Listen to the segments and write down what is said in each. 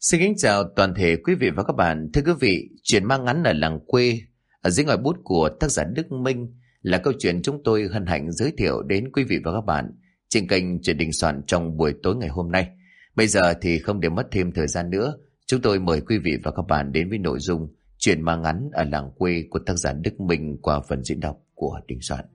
Xin kính chào toàn thể quý vị và các bạn. Thưa quý vị, chuyện ma ngắn ở làng quê ở dưới ngòi bút của tác giả Đức Minh là câu chuyện chúng tôi hân hạnh giới thiệu đến quý vị và các bạn trên kênh Chuyện Đình Soạn trong buổi tối ngày hôm nay. Bây giờ thì không để mất thêm thời gian nữa, chúng tôi mời quý vị và các bạn đến với nội dung chuyện ma ngắn ở làng quê của tác giả Đức Minh qua phần diễn đọc của Đình Soạn.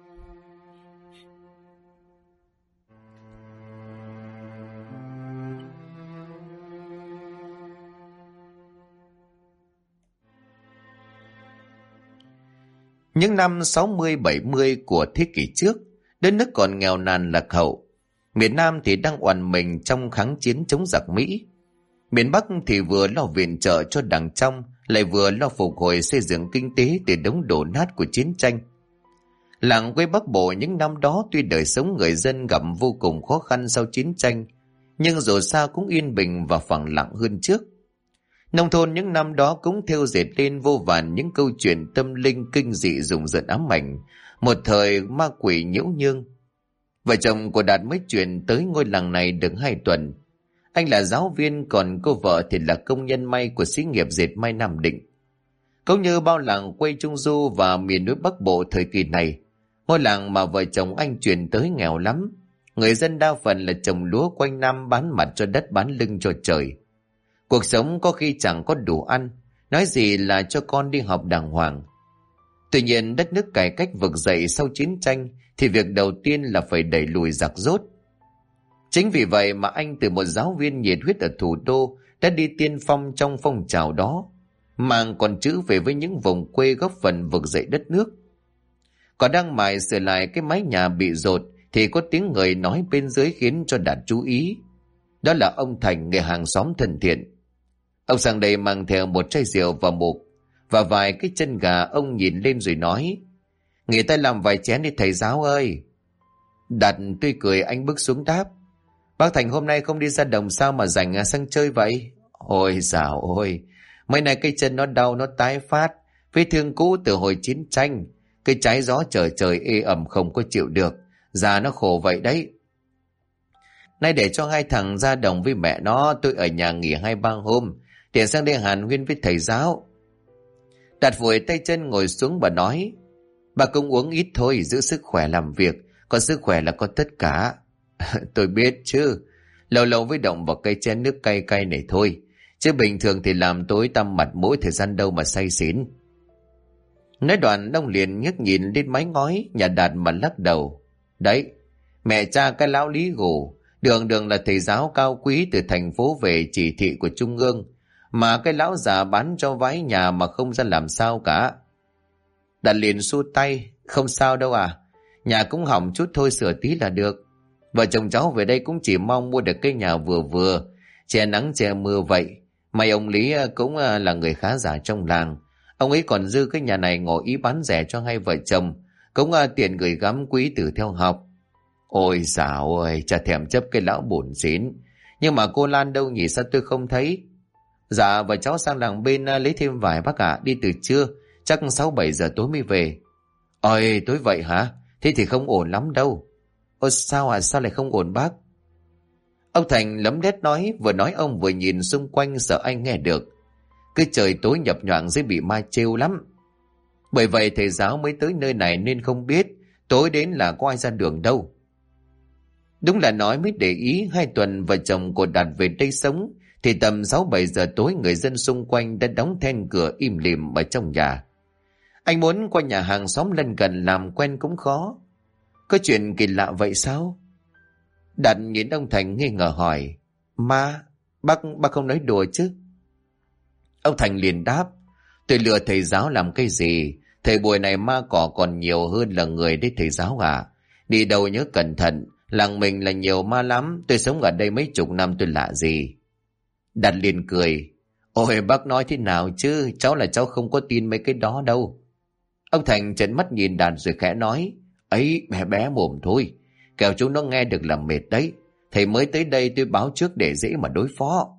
Những năm 60-70 của thế kỷ trước, đất nước còn nghèo nàn lạc hậu. Miền Nam thì đang oằn mình trong kháng chiến chống giặc Mỹ. Miền Bắc thì vừa lo viện trợ cho Đảng trong, lại vừa lo phục hồi xây dựng kinh tế từ đống đổ nát của chiến tranh. Làng quê Bắc Bộ những năm đó tuy đời sống người dân gặp vô cùng khó khăn sau chiến tranh, nhưng dù sao cũng yên bình và phẳng lặng hơn trước. Nông thôn những năm đó cũng thêu dệt lên vô vàn những câu chuyện tâm linh kinh dị rùng rợn ám ảnh, một thời ma quỷ nhiễu nhương. Vợ chồng của Đạt mới chuyển tới ngôi làng này được 2 tuần. Anh là giáo viên, còn cô vợ thì là công nhân may của xí nghiệp dệt may Nam Định. Cũng như bao làng quê Trung Du và miền núi Bắc Bộ thời kỳ này, ngôi làng mà vợ chồng anh chuyển tới nghèo lắm. Người dân đa phần là trồng lúa quanh năm, bán mặt cho đất bán lưng cho trời. Cuộc sống có khi chẳng có đủ ăn, nói gì là cho con đi học đàng hoàng. Tuy nhiên đất nước cải cách vực dậy sau chiến tranh thì việc đầu tiên là phải đẩy lùi giặc rốt. Chính vì vậy mà anh từ một giáo viên nhiệt huyết ở thủ đô đã đi tiên phong trong phong trào đó, mang còn chữ về với những vùng quê góp phần vực dậy đất nước. Còn đang mải sửa lại cái mái nhà bị dột thì có tiếng người nói bên dưới khiến cho Đạt chú ý. Đó là ông Thành, người hàng xóm thân thiện. Ông sang đây mang theo một chai rượu và mục và vài cái chân gà. Ông nhìn lên rồi nói: "Nghỉ tay làm vài chén đi thầy giáo ơi." Đạt tươi cười, anh bước xuống đáp: "Bác Thành hôm nay không đi ra đồng sao mà rảnh sang chơi vậy?" "Ôi dào ôi, mấy nay cái chân nó đau, nó tái phát, vết thương cũ từ hồi chiến tranh. Cái trái gió trời trời ê ẩm không có chịu được, già nó khổ vậy đấy. Nay để cho 2 thằng ra đồng với mẹ nó, tôi ở nhà nghỉ 2-3 hôm, để sang đây hàn huyên với thầy giáo." Đạt vội tay chân ngồi xuống và nói: "Bà cũng uống ít thôi, giữ sức khỏe làm việc, còn sức khỏe là có tất cả." "Tôi biết chứ, lâu lâu với động vào cây chén nước cay cay này thôi, chứ bình thường thì làm tối tăm mặt mũi, thời gian đâu mà say xỉn." Nói đoạn ông liền ngước nhìn lên mái ngói nhà Đạt mà lắc đầu: "Đấy, mẹ cha cái lão Lý gù, đường đường là thầy giáo cao quý từ thành phố về chỉ thị của trung ương, mà cái lão già bán cho vái nhà mà không ra làm sao cả." Đạt liền xua tay: "Không sao đâu à, nhà cũng hỏng chút thôi, sửa tí là được. Vợ chồng cháu về đây cũng chỉ mong mua được cái nhà vừa vừa, che nắng che mưa vậy. May ông Lý cũng là người khá giả trong làng, ông ấy còn dư cái nhà này ngỏ ý bán rẻ cho 2 vợ chồng, cũng tiền gửi gắm quý tử theo học." "Ôi dào ơi, chả thèm chấp cái lão bổn xín. Nhưng mà cô Lan đâu nhỉ, sao tôi không thấy?" "Dạ vợ cháu sang làng bên lấy thêm vải bác ạ, đi từ trưa, chắc 6-7 giờ tối mới về." "Ôi tối vậy hả? Thế thì không ổn lắm đâu." "Ôi sao à, sao lại không ổn bác?" Ông Thành lấm lét nói, vừa nói ông vừa nhìn xung quanh sợ anh nghe được. Cứ trời tối nhập nhoạng dễ bị ma trêu lắm. Bởi vậy thầy giáo mới tới nơi này nên không biết tối đến là có ai ra đường đâu. Đúng là nói mới để ý, 2 tuần vợ chồng của Đạt về đây sống thì tầm 6-7 giờ tối người dân xung quanh đã đóng then cửa im lìm ở trong nhà. Anh muốn qua nhà hàng xóm lân cận làm quen cũng khó. Có chuyện kỳ lạ vậy sao? Đạt nhìn ông Thành nghi ngờ hỏi: "Ma, bác không nói đùa chứ?" Ông Thành liền đáp: "Tôi lừa thầy giáo làm cái gì? Thời buổi này ma cỏ còn nhiều hơn là người đấy thầy giáo à. Đi đâu nhớ cẩn thận, làng mình là nhiều ma lắm, tôi sống ở đây mấy chục năm tôi lạ gì." Đạt liền cười: "Ôi bác nói thế nào chứ, cháu là cháu không có tin mấy cái đó đâu." Ông Thành trợn mắt nhìn Đạt rồi khẽ nói: "Ấy bé bé mồm thôi, kẻo chúng nó nghe được là mệt đấy. Thầy mới tới đây tôi báo trước để dễ mà đối phó."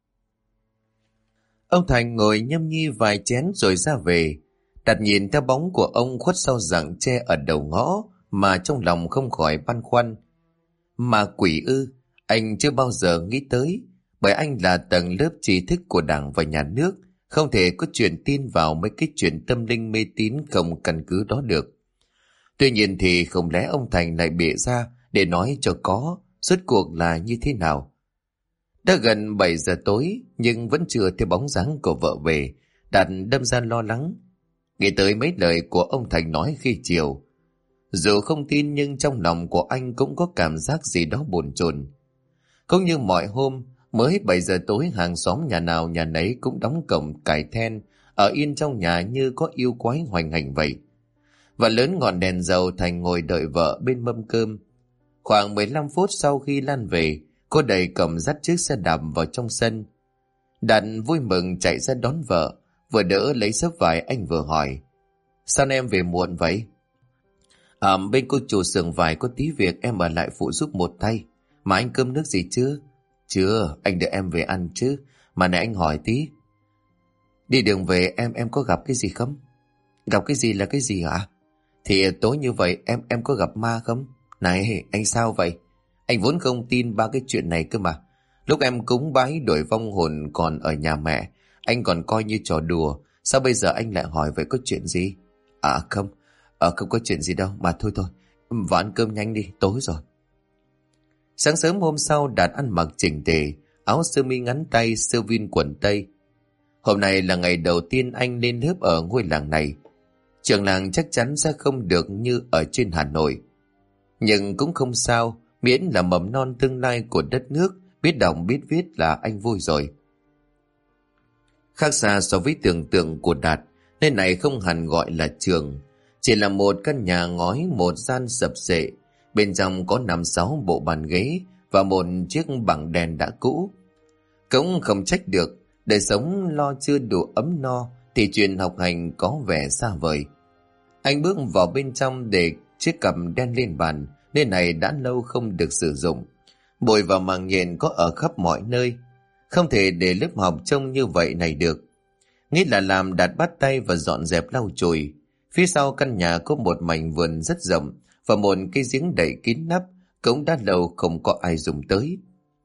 Ông Thành ngồi nhâm nhi vài chén rồi ra về. Đạt nhìn theo bóng của ông khuất sau rặng tre ở đầu ngõ mà trong lòng không khỏi băn khoăn. Ma quỷ ư? Anh chưa bao giờ nghĩ tới. Bởi anh là tầng lớp trí thức của Đảng và Nhà nước, không thể có chuyện tin vào mấy cái chuyện tâm linh mê tín không căn cứ đó được. Tuy nhiên thì không lẽ ông Thành lại bịa ra để nói cho có, rốt cuộc là như thế nào? Đã gần 7 giờ tối nhưng vẫn chưa thấy bóng dáng của vợ về. Đạt đâm ra lo lắng, nghĩ tới mấy lời của ông Thành nói khi chiều. Dù không tin nhưng trong lòng của anh cũng có cảm giác gì đó bồn chồn. Cũng như mọi hôm, mới 7 giờ tối hàng xóm nhà nào nhà nấy cũng đóng cổng cài then, ở yên trong nhà như có yêu quái hoành hành vậy. Và lớn ngọn đèn dầu, Thành ngồi đợi vợ bên mâm cơm. Khoảng 15 phút sau khi Lan về, cô đẩy cổng dắt chiếc xe đạp vào trong sân. Đạt vui mừng chạy ra đón vợ, vừa đỡ lấy xấp vải anh vừa hỏi: sao em về muộn vậy? Bên cô chủ xưởng vải có tí việc, em ở lại phụ giúp một tay. Mà anh cơm nước gì chưa? Chưa, anh đợi em về ăn chứ. Mà này anh hỏi tí, đi đường về em có gặp cái gì không? Gặp cái gì là cái gì hả? Thì tối như vậy em có gặp ma không? Này anh sao vậy? Anh vốn không tin ba cái chuyện này cơ mà. Lúc em cúng bái đổi vong hồn còn ở nhà mẹ, anh còn coi như trò đùa. Sao bây giờ anh lại hỏi vậy, có chuyện gì? Không, không có chuyện gì đâu. Mà thôi, vào ăn cơm nhanh đi, tối rồi. Sáng sớm hôm sau, Đạt ăn mặc chỉnh tề, áo sơ mi ngắn tay, sơ vin quần tây. Hôm nay là ngày đầu tiên anh lên lớp ở ngôi làng này. Trường làng chắc chắn sẽ không được như ở trên Hà Nội. Nhưng cũng không sao, miễn là mầm non tương lai của đất nước, biết đọc biết viết là anh vui rồi. Khác xa so với tưởng tượng của Đạt, nơi này không hẳn gọi là trường, chỉ là một căn nhà ngói, một gian sập xệ. Bên trong có 5-6 bộ bàn ghế và một chiếc bảng đèn đã cũ. Cũng không trách được, đời sống lo chưa đủ ấm no thì chuyện học hành có vẻ xa vời. Anh bước vào bên trong để chiếc cặp đen lên bàn, nơi này đã lâu không được sử dụng. Bụi và màng nhện có ở khắp mọi nơi, không thể để lớp học trông như vậy này được. Nghĩ là làm, Đạt bắt tay và dọn dẹp lau chùi. Phía sau căn nhà có một mảnh vườn rất rộng và một cái giếng đậy kín nắp, cũng đã lâu không có ai dùng tới.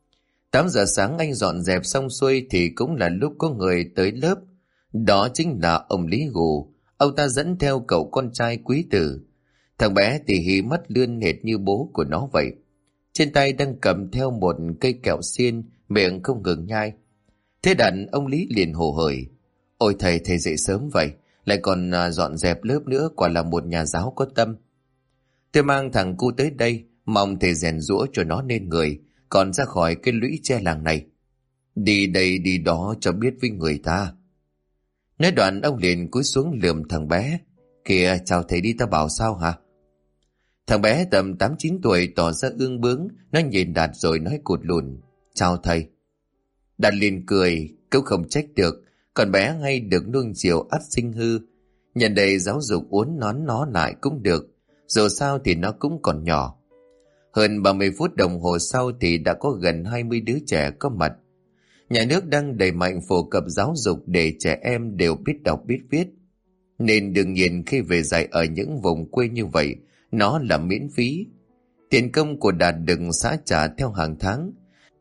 8 giờ sáng anh dọn dẹp xong xuôi thì cũng là lúc có người tới lớp. Đó chính là ông Lý Gù. Ông ta dẫn theo cậu con trai Quý Tử. Thằng bé thì hí mắt lươn hệt như bố của nó vậy. Trên tay đang cầm theo một cây kẹo xiên, miệng không ngừng nhai. Thế đàn ông Lý liền hồ hởi: ôi thầy dậy sớm vậy, lại còn dọn dẹp lớp nữa, quả là một nhà giáo có tâm. Tôi mang thằng cu tới đây, mong thầy rèn giũa cho nó nên người, còn ra khỏi cái lũy tre làng này. Đi đây đi đó cho biết với người ta. Nói đoạn ông liền cúi xuống lườm thằng bé: kìa, chào thầy đi, ta bảo sao hả? Thằng bé tầm 8-9 tuổi tỏ ra ương bướng, nó nhìn Đạt rồi nói cụt lùn: chào thầy. Đạt liền cười, cũng không trách được, con bé hay được nuông chiều ắt sinh hư. Nhân đây giáo dục uốn nón nó lại cũng được, dù sao thì nó cũng còn nhỏ. Hơn 30 phút đồng hồ sau thì đã có gần 20 đứa trẻ có mặt. Nhà nước đang đẩy mạnh phổ cập giáo dục để trẻ em đều biết đọc biết viết. Nên đương nhiên khi về dạy ở những vùng quê như vậy, nó là miễn phí. Tiền công của Đạt đừng xã trả theo hàng tháng.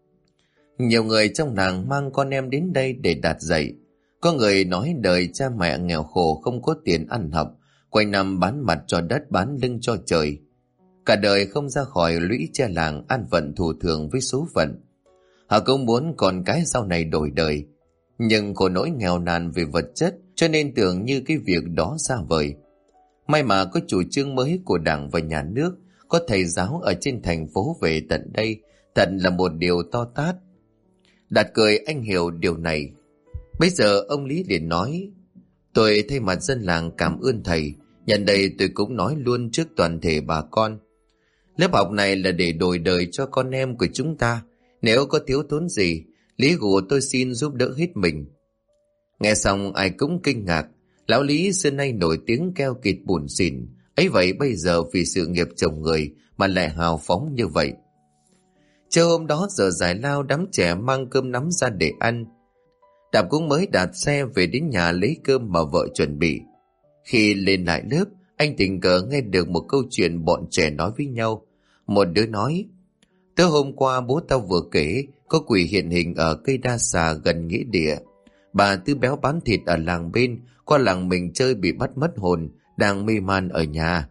Nhiều người trong làng mang con em đến đây để Đạt dạy. Có người nói đời cha mẹ nghèo khổ không có tiền ăn học, quanh năm bán mặt cho đất bán lưng cho trời. Cả đời không ra khỏi lũy tre làng an phận thủ thường với số phận. Họ cũng muốn con cái sau này đổi đời, nhưng khổ nỗi nghèo nàn về vật chất cho nên tưởng như cái việc đó xa vời. May mà có chủ trương mới của Đảng và Nhà nước, có thầy giáo ở trên thành phố về tận đây, thật là một điều to tát. Đạt cười, anh hiểu điều này. Bây giờ ông Lý liền nói: tôi thay mặt dân làng cảm ơn thầy. Nhân đây tôi cũng nói luôn trước toàn thể bà con, lớp học này là để đổi đời cho con em của chúng ta. Nếu có thiếu thốn gì, Lý Gù tôi xin giúp đỡ hết mình. Nghe xong ai cũng kinh ngạc. Lão Lý xưa nay nổi tiếng keo kiệt bủn xỉn, ấy vậy bây giờ vì sự nghiệp chồng người mà lại hào phóng như vậy. Trưa hôm đó giờ giải lao, đám trẻ mang cơm nắm ra để ăn. Đạp cũng mới đạp xe về đến nhà lấy cơm mà vợ chuẩn bị. Khi lên lại lớp, anh tình cờ nghe được một câu chuyện bọn trẻ nói với nhau. Một đứa nói: tối hôm qua bố tao vừa kể có quỷ hiện hình ở cây đa xà gần nghĩa địa. Bà Tư Béo bán thịt ở làng bên, qua làng mình chơi bị bắt mất hồn, đang mê man ở nhà.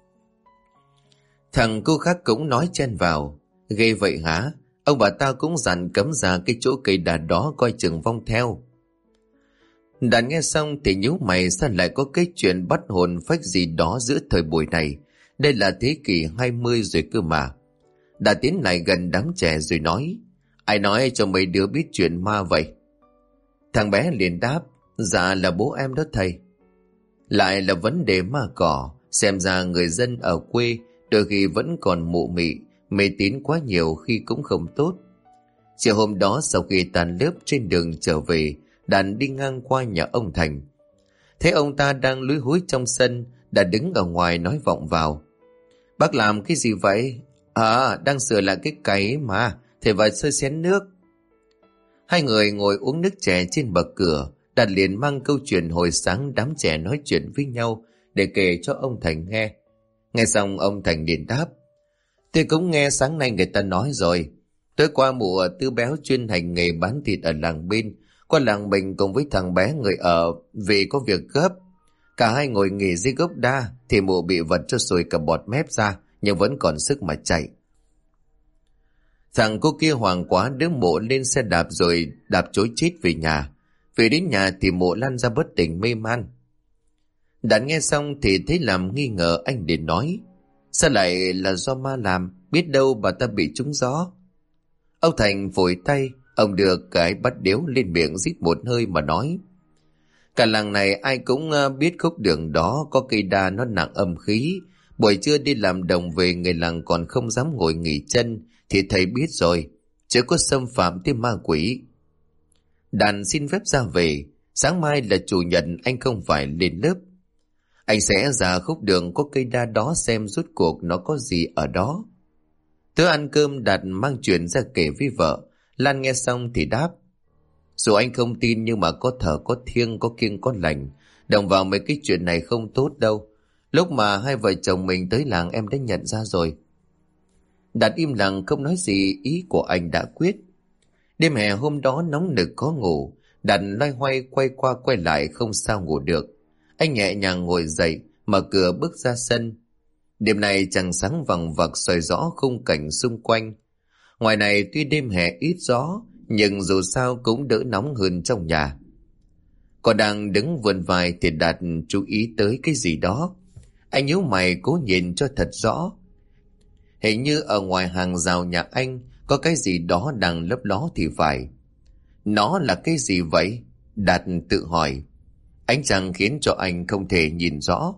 Thằng cô khác cũng nói chen vào: ghê vậy hả? Ông bà ta cũng dặn cấm ra cái chỗ cây đà đó, coi chừng vong theo. Đàn nghe xong thì nhíu mày, sao lại có cái chuyện bắt hồn phách gì đó giữa thời buổi này? Đây là thế kỷ 20 rồi cơ mà. Đã tiến lại gần đám trẻ rồi nói: ai nói cho mấy đứa biết chuyện ma vậy? Thằng bé liền đáp: dạ là bố em đó thầy. Lại là vấn đề ma cỏ. Xem ra người dân ở quê đôi khi vẫn còn mụ mị, mê tín quá nhiều khi cũng không tốt. Chiều hôm đó sau khi tan lớp, trên đường trở về, Đàn đi ngang qua nhà ông Thành. Thấy ông ta đang lúi húi trong sân, đã đứng ở ngoài nói vọng vào: bác làm cái gì vậy? Đang sửa lại cái cày mà, thầy vào sơi xén nước. Hai người ngồi uống nước chè trên bậc cửa. Đạt liền mang câu chuyện hồi sáng đám trẻ nói chuyện với nhau để kể cho ông Thành nghe. Nghe xong ông Thành liền đáp: tôi cũng nghe sáng nay người ta nói rồi. Tối qua mụ Tư Béo chuyên hành nghề bán thịt ở làng bên, qua làng mình cùng với thằng bé người ở vì có việc gấp. Cả hai ngồi nghỉ dưới gốc đa thì mụ bị vật cho sùi cả bọt mép ra, nhưng vẫn còn sức mà chạy. Thằng cô kia hoảng quá đứa mụ lên xe đạp rồi đạp chối chết về nhà. Về đến nhà thì mụ lăn ra bất tỉnh mê man. Đàn nghe xong thì thấy làm nghi ngờ, anh liền nói: sao lại là do ma làm, biết đâu bà ta bị trúng gió. Ông Thành phủi tay, ông đưa cái bát điếu lên miệng rít một hơi mà nói: cả làng này ai cũng biết khúc đường đó có cây đa nó nặng âm khí. Buổi trưa đi làm đồng về, người làng còn không dám ngồi nghỉ chân, thì thầy biết rồi, chứ có xâm phạm tới ma quỷ. Đàn xin phép ra về, sáng mai là chủ nhật anh không phải lên lớp. Anh sẽ ra khúc đường có cây đa đó xem rốt cuộc nó có gì ở đó. Tới ăn cơm, Đạt mang chuyện ra kể với vợ. Lan nghe xong thì đáp: dù anh không tin nhưng mà có thờ có thiêng, có kiêng có lành, đồng vào mấy cái chuyện này không tốt đâu. Lúc mà hai vợ chồng mình tới làng em đã nhận ra rồi. Đạt im lặng không nói gì, ý của anh đã quyết. Đêm hè hôm đó nóng nực khó ngủ, Đạt loay hoay quay qua quay lại không sao ngủ được. Anh nhẹ nhàng ngồi dậy, mở cửa bước ra sân. Đêm nay trăng sáng vằng vặc soi rõ khung cảnh xung quanh. Ngoài này tuy đêm hè ít gió, nhưng dù sao cũng đỡ nóng hơn trong nhà. Còn đang đứng vườn vài thì Đạt chú ý tới cái gì đó. Anh nhíu mày cố nhìn cho thật rõ. Hình như ở ngoài hàng rào nhà anh có cái gì đó đang lấp ló thì phải. Nó là cái gì vậy? Đạt tự hỏi. Ánh trăng khiến cho anh không thể nhìn rõ.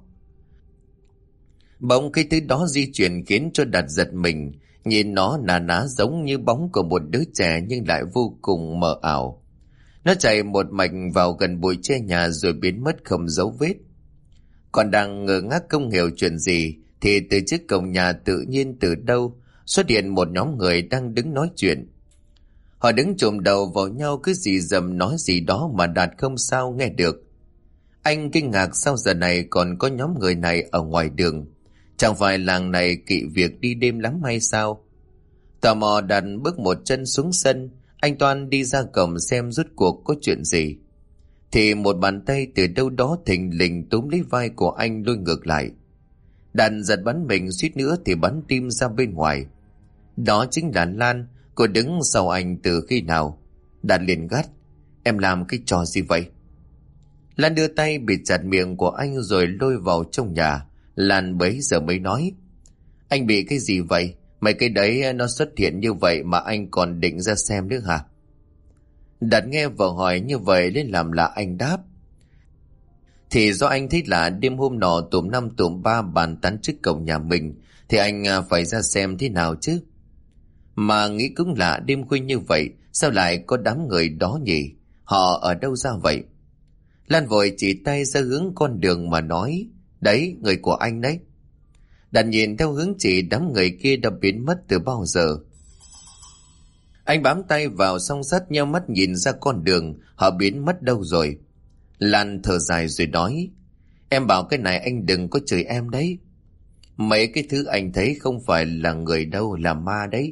Bỗng cái thứ đó di chuyển khiến cho Đạt giật mình. Nhìn nó nà ná giống như bóng của một đứa trẻ nhưng lại vô cùng mờ ảo. Nó chạy một mạch vào gần bụi tre nhà rồi biến mất không dấu vết. Còn đang ngơ ngác không hiểu chuyện gì thì từ trước cổng nhà tự nhiên từ đâu xuất hiện một nhóm người đang đứng nói chuyện. Họ đứng chồm đầu vào nhau cứ rì rầm nói gì đó mà Đạt không sao nghe được. Anh kinh ngạc sao giờ này còn có nhóm người này ở ngoài đường. Chẳng phải làng này kỵ việc đi đêm lắm hay sao? Tò mò Đạt bước một chân xuống sân. Anh toan đi ra cổng xem rốt cuộc có chuyện gì. Thì một bàn tay từ đâu đó thình lình túm lấy vai của anh lôi ngược lại. Đạt giật bắn mình suýt nữa thì bắn tim ra bên ngoài. Đó chính là Lan. Cô đứng sau anh từ khi nào? Đạt liền gắt: em làm cái trò gì vậy? Lan đưa tay bịt chặt miệng của anh rồi lôi vào trong nhà. Lan bấy giờ mới nói: anh bị cái gì vậy? Mấy cái đấy nó xuất hiện như vậy mà anh còn định ra xem nữa hả? Đạt nghe vợ hỏi như vậy nên làm lạ anh đáp: thì do anh thấy là đêm hôm nọ tụm năm tụm ba bàn tán trước cổng nhà mình thì anh phải ra xem thế nào chứ. Mà nghĩ cũng lạ, đêm khuya như vậy sao lại có đám người đó nhỉ? Họ ở đâu ra vậy? Lan vội chỉ tay ra hướng con đường mà nói: đấy, người của anh đấy. Đạt nhìn theo hướng chỉ, đám người kia đã biến mất từ bao giờ. Anh bám tay vào song sắt nheo mắt nhìn ra con đường, họ biến mất đâu rồi. Lan thở dài rồi nói: em bảo cái này anh đừng có chửi em đấy. Mấy cái thứ anh thấy không phải là người đâu, là ma đấy.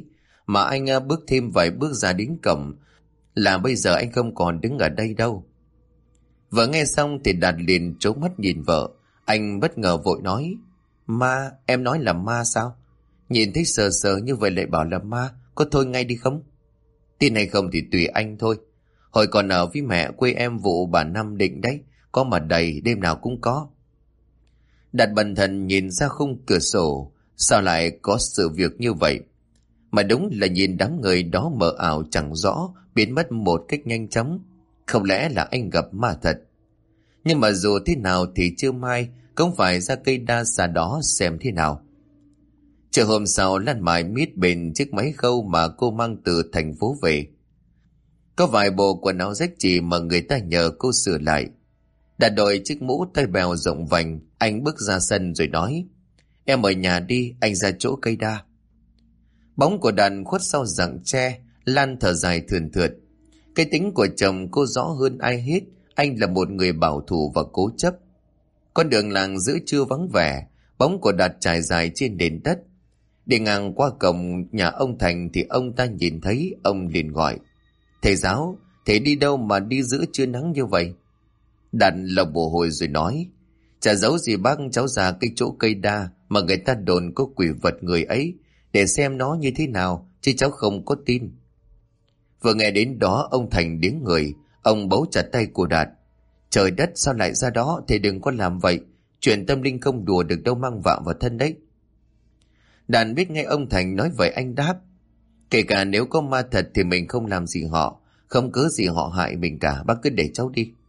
Mà anh bước thêm vài bước ra đến cổng là bây giờ anh không còn đứng ở đây đâu. Vợ nghe xong thì Đạt liền trố mắt nhìn vợ. Anh bất ngờ vội nói: Ma? Em nói là ma sao? Nhìn thấy sờ sờ như vậy lại bảo là ma, có thôi ngay đi không? Tin hay không thì tùy anh thôi. Hồi còn ở với mẹ quê em vụ bà Năm Định đấy, có mà đầy, đêm nào cũng có. Đạt bần thần nhìn ra khung cửa sổ, sao lại có sự việc như vậy? Mà đúng là nhìn đám người đó mờ ảo chẳng rõ, biến mất một cách nhanh chóng. Không lẽ là anh gặp ma thật? Nhưng mà dù thế nào thì trưa mai cũng phải ra cây đa xa đó xem thế nào. Chiều hôm sau, Lan mải miết bên chiếc máy khâu mà cô mang từ thành phố về. Có vài bộ quần áo rách rì mà người ta nhờ cô sửa lại. Đã đội chiếc mũ tay bèo rộng vành, anh bước ra sân rồi nói: Em ở nhà đi, anh ra chỗ cây đa. Bóng của Đàn khuất sau rặng tre. Lan thở dài thườn thượt. Cái tính của chồng cô rõ hơn ai hết. Anh là một người bảo thủ và cố chấp. Con đường làng giữa trưa vắng vẻ, bóng của Đạt trải dài trên nền đất. Đi ngang qua cổng nhà ông Thành thì ông ta nhìn thấy, ông liền gọi: Thầy giáo, thầy đi đâu mà đi giữa trưa nắng như vậy? Đạt lầu bồ hồi rồi nói: Chả giấu gì bác, cháu ra cái chỗ cây đa mà người ta đồn có quỷ vật người ấy, để xem nó như thế nào, chứ cháu không có tin. Vừa nghe đến đó, ông Thành điếng người. Ông bấu chặt tay của Đạt: Trời đất, sao lại ra đó? Thầy đừng có làm vậy. Chuyện tâm linh không đùa được đâu, mang vạ vào thân đấy. Đạt biết nghe ông Thành nói vậy, anh đáp: Kể cả nếu có ma thật thì mình không làm gì họ, không cớ gì họ hại mình cả, bác cứ để cháu đi.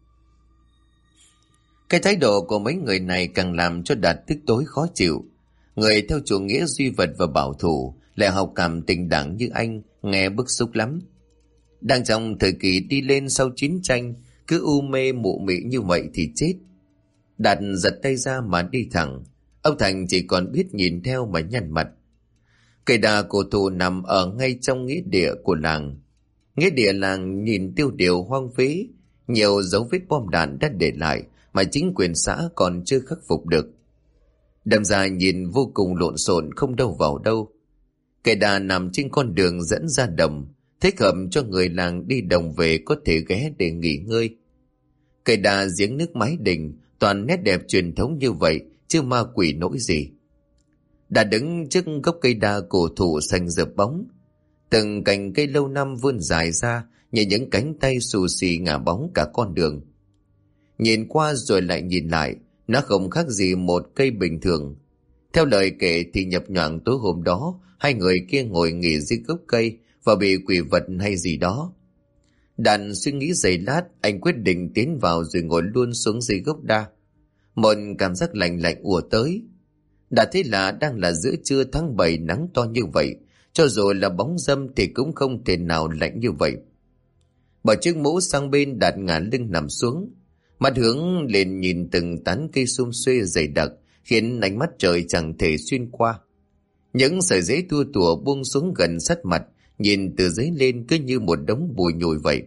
Cái thái độ của mấy người này càng làm cho Đạt tức tối khó chịu. Người theo chủ nghĩa duy vật và bảo thủ, lại học cảm tình đảng như anh, nghe bức xúc lắm. Đang trong thời kỳ đi lên sau chiến tranh, cứ u mê mụ mị như vậy thì chết. Đạt giật tay ra mà đi thẳng. Ông Thành chỉ còn biết nhìn theo mà nhăn mặt. Cây đa cổ thụ nằm ở ngay trong nghĩa địa của làng. Nghĩa địa làng nhìn tiêu điều hoang phế, nhiều dấu vết bom đạn đã để lại mà chính quyền xã còn chưa khắc phục được. Đâm ra nhìn vô cùng lộn xộn, không đâu vào đâu. Cây đa nằm trên con đường dẫn ra đồng, thích hợp cho người làng đi đồng về có thể ghé để nghỉ ngơi. Cây đa giếng nước mái đình, toàn nét đẹp truyền thống như vậy, chứ ma quỷ nỗi gì. Đã đứng trước gốc cây đa cổ thụ xanh rợp bóng, từng cành cây lâu năm vươn dài ra như những cánh tay xù xì ngả bóng cả con đường. Nhìn qua rồi lại nhìn lại, nó không khác gì một cây bình thường. Theo lời kể thì nhập nhoạng tối hôm đó, hai người kia ngồi nghỉ dưới gốc cây và bị quỷ vật hay gì đó. Đàn suy nghĩ giây lát, anh quyết định tiến vào rồi ngồi luôn xuống dưới gốc đa. Một cảm giác lạnh lạnh ùa tới. Đã thế là đang là giữa trưa tháng 7, nắng to như vậy, cho dù là bóng râm thì cũng không thể nào lạnh như vậy. Bỏ chiếc mũ sang bên, Đạt ngả lưng nằm xuống, mắt hướng lên nhìn từng tán cây sum xuê dày đặc, khiến ánh mắt trời chẳng thể xuyên qua. Những sợi giấy tua tủa buông xuống gần sát mặt, nhìn từ dưới lên cứ như một đống bùi nhùi vậy.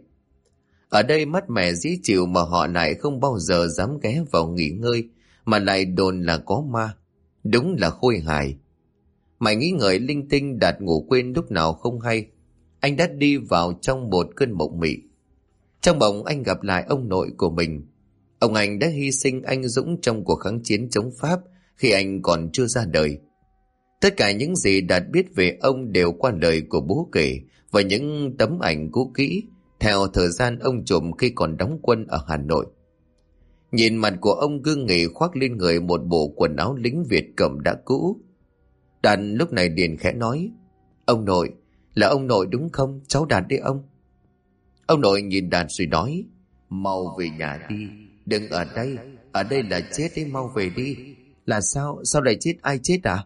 Ở đây mát mẻ dễ chịu mà họ lại không bao giờ dám ghé vào nghỉ ngơi, mà lại đồn là có ma. Đúng là khôi hài. Mày nghĩ ngợi linh tinh, Đạt ngủ quên lúc nào không hay. Anh đã đi vào trong một cơn mộng mị. Trong mộng anh gặp lại ông nội của mình. Ông anh đã hy sinh anh dũng trong cuộc kháng chiến chống Pháp khi anh còn chưa ra đời. Tất cả những gì Đạt biết về ông đều qua lời của bố kể và những tấm ảnh cũ kỹ theo thời gian ông trộm khi còn đóng quân ở Hà Nội. Nhìn mặt của ông gương nghị khoác lên người một bộ quần áo lính Việt Cộng đã cũ. Đạt lúc này liền khẽ nói: Ông nội, là ông nội đúng không? Cháu Đạt đấy ông. Ông nội nhìn Đạt rồi nói: Mau về nhà đi, đừng ở đây là chết đấy, mau về đi. Là sao? Sao lại chết? Ai chết à?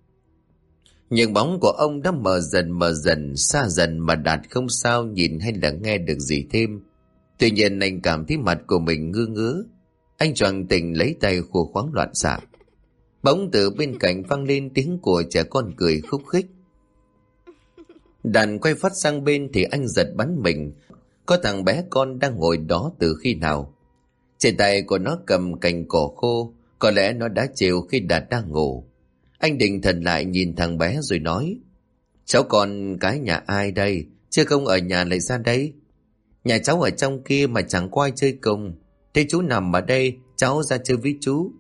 Nhưng bóng của ông đã mờ dần, xa dần mà Đạt không sao nhìn hay là nghe được gì thêm. Tuy nhiên anh cảm thấy mặt của mình ngứa ngứa. Anh choàng tỉnh lấy tay khua khoáng loạn xạ. Bỗng từ bên cạnh vang lên tiếng của trẻ con cười khúc khích. Đàn quay phát sang bên thì anh giật bắn mình. Có thằng bé con đang ngồi đó từ khi nào. Trên tay của nó cầm cành cỏ khô, có lẽ nó đã chịu khi Đạt đang ngủ. Anh định thần lại nhìn thằng bé rồi nói: Cháu còn cái nhà ai đây? Chưa không ở nhà lại ra đây? Nhà cháu ở trong kia mà chẳng có ai chơi cùng. Thế chú nằm ở đây, cháu ra chơi với chú.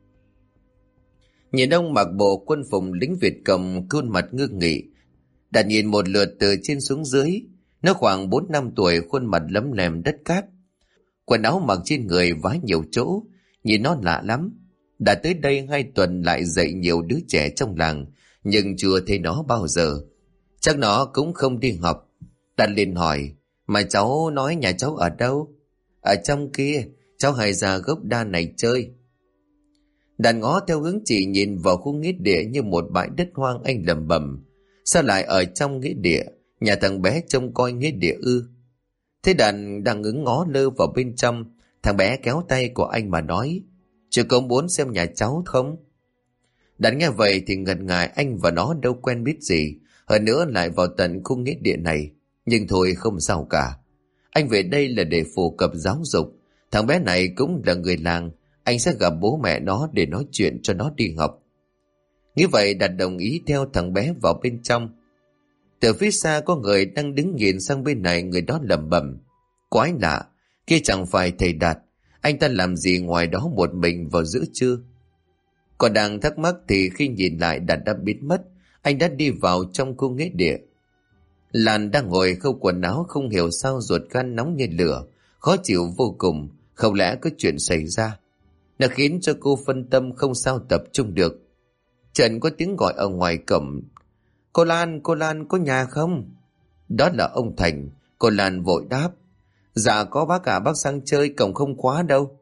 Nhìn ông mặc bộ quân phục lính Việt Cộng, khuôn mặt ngưng nghị. Đạt nhìn một lượt từ trên xuống dưới. Nó khoảng 4-5 tuổi, khuôn mặt lấm lem đất cát. Quần áo mặc trên người vá nhiều chỗ, nhìn nó lạ lắm. Đã tới đây 2 tuần lại dạy nhiều đứa trẻ trong làng, nhưng chưa thấy nó bao giờ. Chắc nó cũng không đi học. Đạt liền hỏi, mà cháu nói nhà cháu ở đâu? Ở trong kia, cháu hay ra gốc đa này chơi. Đạt ngó theo hướng chỉ nhìn vào khu nghĩa địa như một bãi đất hoang. Anh lẩm bẩm, sao lại ở trong nghĩa địa? Nhà thằng bé trông coi nghĩa địa ư? Thế Đạt đang ngứng ngó lơ vào bên trong. Thằng bé kéo tay của anh mà nói, chú có muốn xem nhà cháu không? Đạt nghe vậy thì ngần ngại, anh và nó đâu quen biết gì, hơn nữa lại vào tận khu nghĩa địa này. Nhưng thôi không sao cả, anh về đây là để phổ cập giáo dục. Thằng bé này cũng là người làng, anh sẽ gặp bố mẹ nó để nói chuyện cho nó đi học. Nghĩ vậy Đạt đồng ý theo thằng bé vào bên trong. Từ phía xa có người đang đứng nhìn sang bên này, người đó lẩm bẩm, quái lạ, kia chẳng phải thầy Đạt, anh ta làm gì ngoài đó một mình vào giữa trưa? Còn đang thắc mắc thì khi nhìn lại Đạt đã biến mất. Anh đã đi vào trong khu nghĩa địa. Lan đang ngồi khâu quần áo, không hiểu sao ruột gan nóng như lửa, khó chịu vô cùng. Không lẽ có chuyện xảy ra? Nó khiến cho cô phân tâm không sao tập trung được. Trần có tiếng gọi ở ngoài cổng, cô Lan có nhà không? Đó là ông Thành. Cô Lan vội đáp, dạ có bác cả, bác sang chơi, cổng không khóa đâu.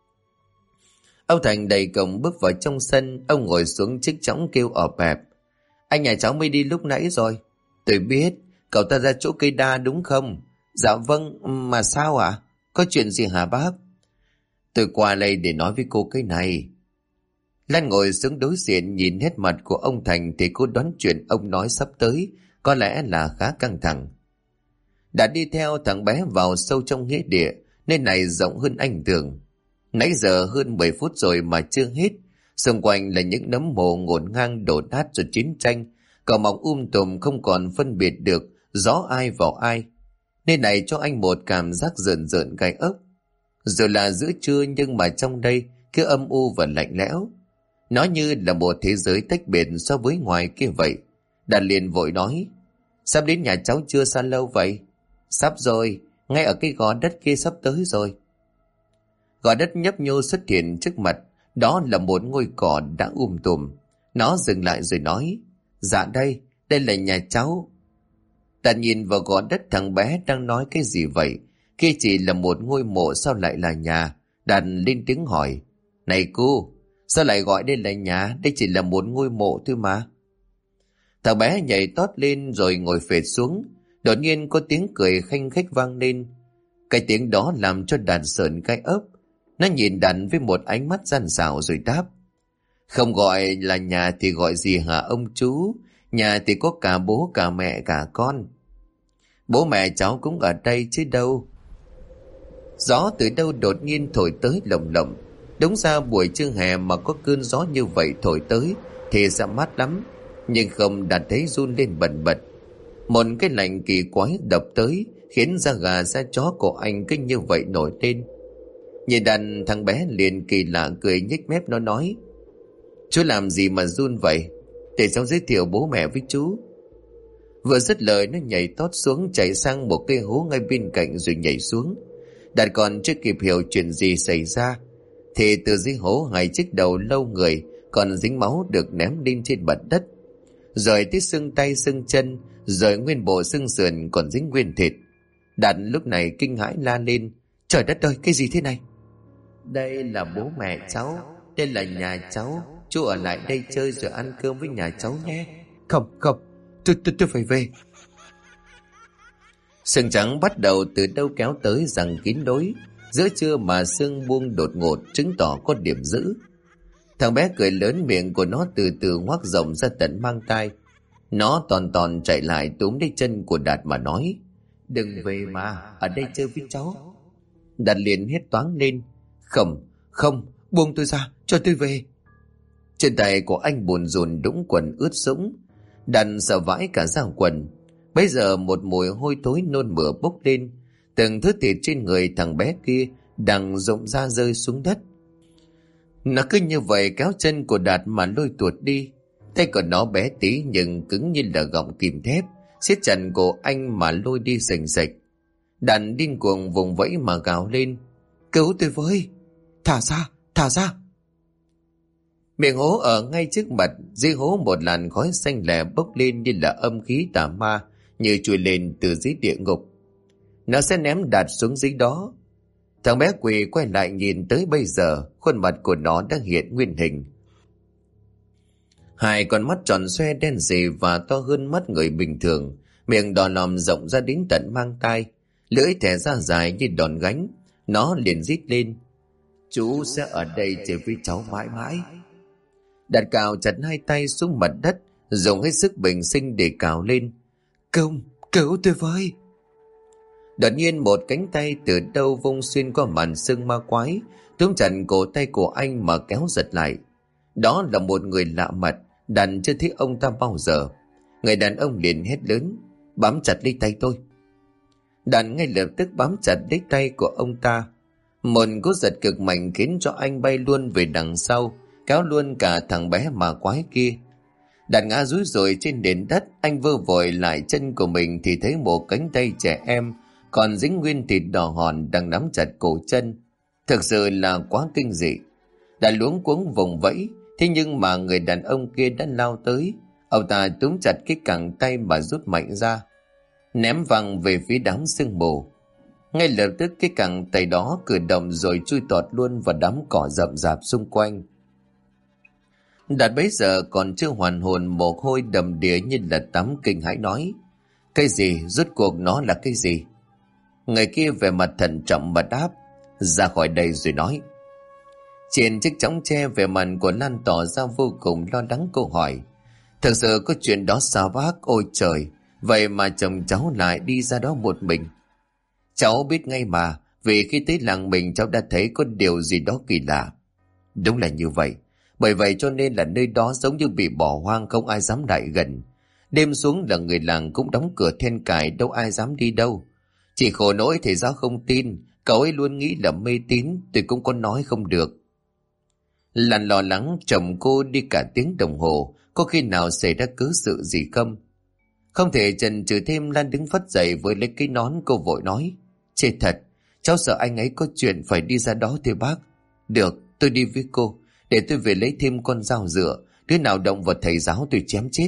Ông Thành đẩy cổng bước vào trong sân. Ông ngồi xuống chiếc chõng kêu ọp ẹp, anh nhà cháu mới đi lúc nãy rồi. Tôi biết, cậu ta ra chỗ cây đa đúng không? Dạ vâng, mà sao ạ? Có chuyện gì hả bác? Tôi qua đây để nói với cô cái này. Lan ngồi xuống đối diện, nhìn hết mặt của ông Thành thì cô đoán chuyện ông nói sắp tới có lẽ là khá căng thẳng. Đã đi theo thằng bé vào sâu trong nghĩa địa, nên này rộng hơn anh tưởng. Nãy giờ hơn 10 phút rồi mà chưa hết. Xung quanh là những nấm mồ ngổn ngang đổ nát do chiến tranh, cỏ mọc tùm không còn phân biệt được gió ai vào ai. Nên này cho anh một cảm giác rợn rợn gai ốc. Rồi là giữa trưa nhưng mà trong đây cứ âm u và lạnh lẽo. Nó như là một thế giới tách biệt so với ngoài kia vậy. Đạt liền vội nói, sắp đến nhà cháu chưa xa lâu vậy? Sắp rồi, ngay ở cái gò đất kia sắp tới rồi. Gò đất nhấp nhô xuất hiện trước mặt. Đó là một ngôi cỏ đã tùm. Nó dừng lại rồi nói, dạ đây là nhà cháu. Đạt nhìn vào gò đất, thằng bé đang nói cái gì vậy? Kia chỉ là một ngôi mộ, sao lại là nhà? Đạt lên tiếng hỏi, này cô, sao lại gọi đây là nhà? Đây chỉ là một ngôi mộ thôi mà. Thằng bé nhảy tót lên rồi ngồi phệt xuống. Đột nhiên có tiếng cười khanh khách vang lên. Cái tiếng đó làm cho Đạt sởn gai ốc. Nó nhìn Đạt với một ánh mắt gian xảo rồi đáp, không gọi là nhà thì gọi gì hả ông chú? Nhà thì có cả bố cả mẹ cả con. Bố mẹ cháu cũng ở đây chứ đâu. Gió từ đâu đột nhiên thổi tới lồng lộng. Đúng ra buổi trưa hè mà có cơn gió như vậy thổi tới thì sẽ mát lắm. Nhưng không, Đạt thấy run lên bần bật. Một cái lạnh kỳ quái đập tới, khiến da gà da chó của anh cứ như vậy nổi lên. Nhìn Đạt, thằng bé liền kỳ lạ cười nhếch mép, nó nói, chú làm gì mà run vậy? Để cháu giới thiệu bố mẹ với chú. Vừa dứt lời nó nhảy tót xuống, chạy sang một cái hố ngay bên cạnh rồi nhảy xuống. Đạt còn chưa kịp hiểu chuyện gì xảy ra thì từ dưới hố 2 chiếc đầu lâu người còn dính máu được ném lên trên mặt đất, rồi tới xương tay xương chân, rồi nguyên bộ xương sườn còn dính nguyên thịt. Đạt lúc này kinh hãi la lên, trời đất ơi, cái gì thế này? Đây là bố mẹ cháu, đây là nhà cháu, chú ở lại đây chơi rồi ăn cơm với nhà cháu nhé. Không, tôi phải về. Sương trắng bắt đầu từ đâu kéo tới rằng kín đối. Giữa trưa mà sương buông đột ngột, chứng tỏ có điểm dữ. Thằng bé cười lớn, miệng của nó từ từ ngoác rộng ra tận mang tai. Nó toàn chạy lại túm lấy chân của Đạt mà nói, đừng về mà, ở đây chơi với cháu. Đạt liền hét toáng lên, không, buông tôi ra, cho tôi về. Trên tay của anh buồn rùn, đũng quần ướt sũng. Đàn sợ vãi cả da quần. Bây giờ một mùi hôi thối nôn mửa bốc lên, từng thứ thịt trên người thằng bé kia đang rụng ra rơi xuống đất. Nó cứ như vậy kéo chân của Đạt mà lôi tuột đi. Tay của nó bé tí nhưng cứng như là gọng kìm thép, siết chặt cổ anh mà lôi đi rành rạch. Đạt điên cuồng vùng vẫy mà gào lên: "Cứu tôi với! Thả ra! Thả ra!" Miệng hố ở ngay trước mặt, dưới hố một làn khói xanh lè bốc lên như là âm khí tà ma, như trồi lên từ dưới địa ngục. Nó sẽ ném Đạt xuống dưới đó. Thằng bé quỳ quay lại nhìn tới bây giờ, khuôn mặt của nó đã hiện nguyên hình. Hai con mắt tròn xoe đen sì và to hơn mắt người bình thường, miệng đỏ lòm rộng ra đến tận mang tai, lưỡi thẻ ra dài như đòn gánh. Nó liền rít lên: "Chú sẽ ở đây chơi với cháu mãi mãi." Đạt cào chặt hai tay xuống mặt đất, dùng hết sức bình sinh để cào lên: "Công, cứu tôi với!" Đột nhiên một cánh tay từ đâu vung xuyên qua màn sương ma quái, túm chặt cổ tay của anh mà kéo giật lại. Đó là một người lạ mặt, Đàn chưa thấy ông ta bao giờ. Người đàn ông liền hét lớn: "Bám chặt lấy tay tôi!" Đàn ngay lập tức bám chặt lấy tay của ông ta. Một cú giật cực mạnh khiến cho anh bay luôn về đằng sau, kéo luôn cả thằng bé mà quái kia. Đàn ngã rúi rồi trên nền đất. Anh vơ vội lại chân của mình thì thấy một cánh tay trẻ em còn dính nguyên thịt đỏ hòn đang nắm chặt cổ chân. Thực sự là quá kinh dị. Đàn luống cuống vùng vẫy, thế nhưng mà người đàn ông kia đã lao tới. Ông ta túm chặt cái cẳng tay mà rút mạnh ra, ném văng về phía đám sương mù. Ngay lập tức cái cẳng tay đó cử động rồi chui tọt luôn vào đám cỏ rậm rạp xung quanh. Đạt bấy giờ còn chưa hoàn hồn, mồ hôi đầm đìa như là tắm, kinh hãi nói: "Cái gì? Rốt cuộc nó là cái gì?" Người kia về mặt thận trọng mà đáp: "Ra khỏi đây rồi nói." Trên chiếc chõng tre, về mặt của Lan tỏ ra vô cùng lo lắng câu hỏi: "Thực sự có chuyện đó sao bác? Ôi trời, vậy mà chồng cháu lại đi ra đó một mình." "Cháu biết ngay mà, vì khi tới làng mình cháu đã thấy có điều gì đó kỳ lạ." "Đúng là như vậy, bởi vậy cho nên là nơi đó giống như bị bỏ hoang, không ai dám lại gần. Đêm xuống là người làng cũng đóng cửa then cài, đâu ai dám đi đâu. Chỉ khổ nỗi thầy giáo không tin, cậu ấy luôn nghĩ là mê tín, tôi cũng có nói không được." Lan lo lắng chồng cô đi cả tiếng đồng hồ, có khi nào xảy ra cớ sự gì không? Không thể chần chừ thêm, Lan đứng phắt dậy với lấy cái nón. Cô vội nói: "Chết thật, cháu sợ anh ấy có chuyện phải đi ra đó thưa bác." "Được, tôi đi với cô, để tôi về lấy thêm con dao dựa, đứa nào động vào thầy giáo tôi chém chết."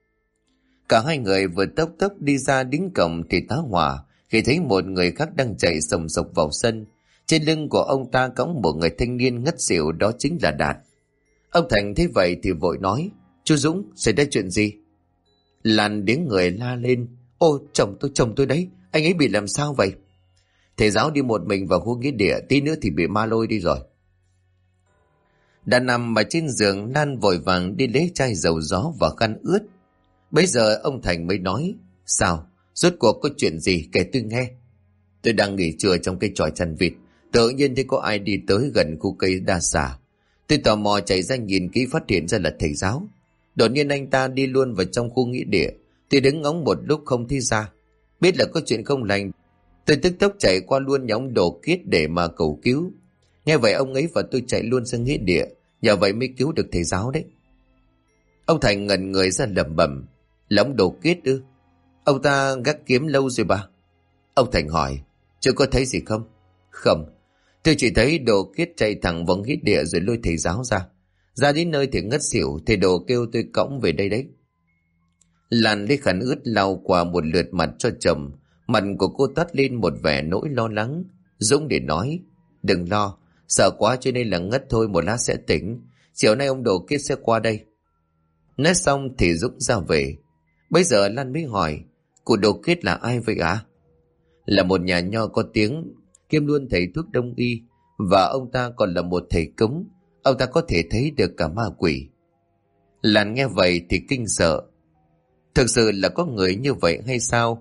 Cả hai người vừa tốc tốc đi ra đến cổng thì tá hỏa khi thấy một người khác đang chạy sồng sộc vào sân. Trên lưng của ông ta cõng một người thanh niên ngất xỉu, đó chính là Đạt. Ông Thành thấy vậy thì vội nói: "Chú Dũng, xảy ra chuyện gì?" Lan tiếng người la lên: "Ô, chồng tôi đấy, anh ấy bị làm sao vậy?" "Thầy giáo đi một mình vào khu nghĩa địa, tí nữa thì bị ma lôi đi rồi." Đã nằm ở trên giường, Lan vội vàng đi lấy chai dầu gió và khăn ướt. Bây giờ ông Thành mới nói: "Sao? Rốt cuộc có chuyện gì, kể tôi nghe." "Tôi đang nghỉ trưa trong cây chòi chăn vịt, tự nhiên thấy có ai đi tới gần khu cây đa xà. Tôi tò mò chạy ra nhìn kỹ, phát hiện ra là thầy giáo. Đột nhiên anh ta đi luôn vào trong khu nghĩa địa. Tôi đứng ngóng một lúc không thấy ra. Biết là có chuyện không lành, tôi tức tốc chạy qua luôn nhà ông Đồ Kiết để mà cầu cứu. Nghe vậy ông ấy và tôi chạy luôn sang nghĩa địa, nhờ vậy mới cứu được thầy giáo đấy." Ông Thành ngẩn người ra lẩm bẩm: "Là ông Đồ Kiết ư? Ông ta gác kiếm lâu rồi bà?" Ông Thành hỏi: "Chưa có thấy gì không?" "Không, tôi chỉ thấy Đồ Kiết chạy thẳng vào nghĩa địa rồi lôi thầy giáo ra. Ra đến nơi thì ngất xỉu, thầy Đồ kêu tôi cõng về đây đấy." Lan lấy khăn ướt lau qua một lượt mặt cho chồng. Mặt của cô toát lên một vẻ nỗi lo lắng. Dũng để nói: "Đừng lo, sợ quá cho nên là ngất thôi, một lát sẽ tỉnh. Chiều nay ông Đồ Kiết sẽ qua đây." Nói xong thì Dũng ra về. Bây giờ Lan mới hỏi: "Cụ Đồ Kiết là ai vậy ạ?" "Là một nhà nho có tiếng, kiêm luôn thầy thuốc đông y, và ông ta còn là một thầy cúng. Ông ta có thể thấy được cả ma quỷ." Lan nghe vậy thì kinh sợ. Thực sự là có người như vậy hay sao?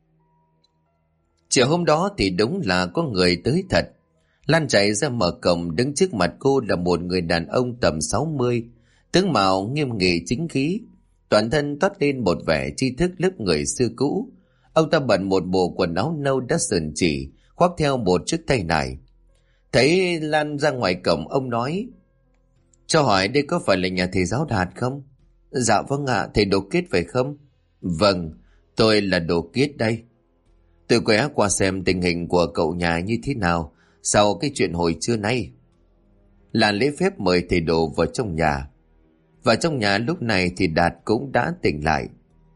Chiều hôm đó thì đúng là có người tới thật. Lan chạy ra mở cổng, đứng trước mặt cô là một người đàn ông tầm 60, tướng mạo nghiêm nghị chính khí. Toàn thân toát lên một vẻ tri thức lớp người xưa cũ. Ông ta bận một bộ quần áo nâu đã sờn chỉ, khoác theo một chiếc tay nải. Thấy Lan ra ngoài cổng, ông nói: cho hỏi đây có phải là nhà thầy giáo Đạt không? Dạ vâng ạ, thầy Đồ Kiết phải không? Vâng, tôi là Đồ Kiết đây. Tôi ghé qua xem tình hình của cậu nhà như thế nào sau cái chuyện hồi trưa nay. Lan lễ phép mời thầy Đồ vào trong nhà. Và trong nhà lúc này thì Đạt cũng đã tỉnh lại.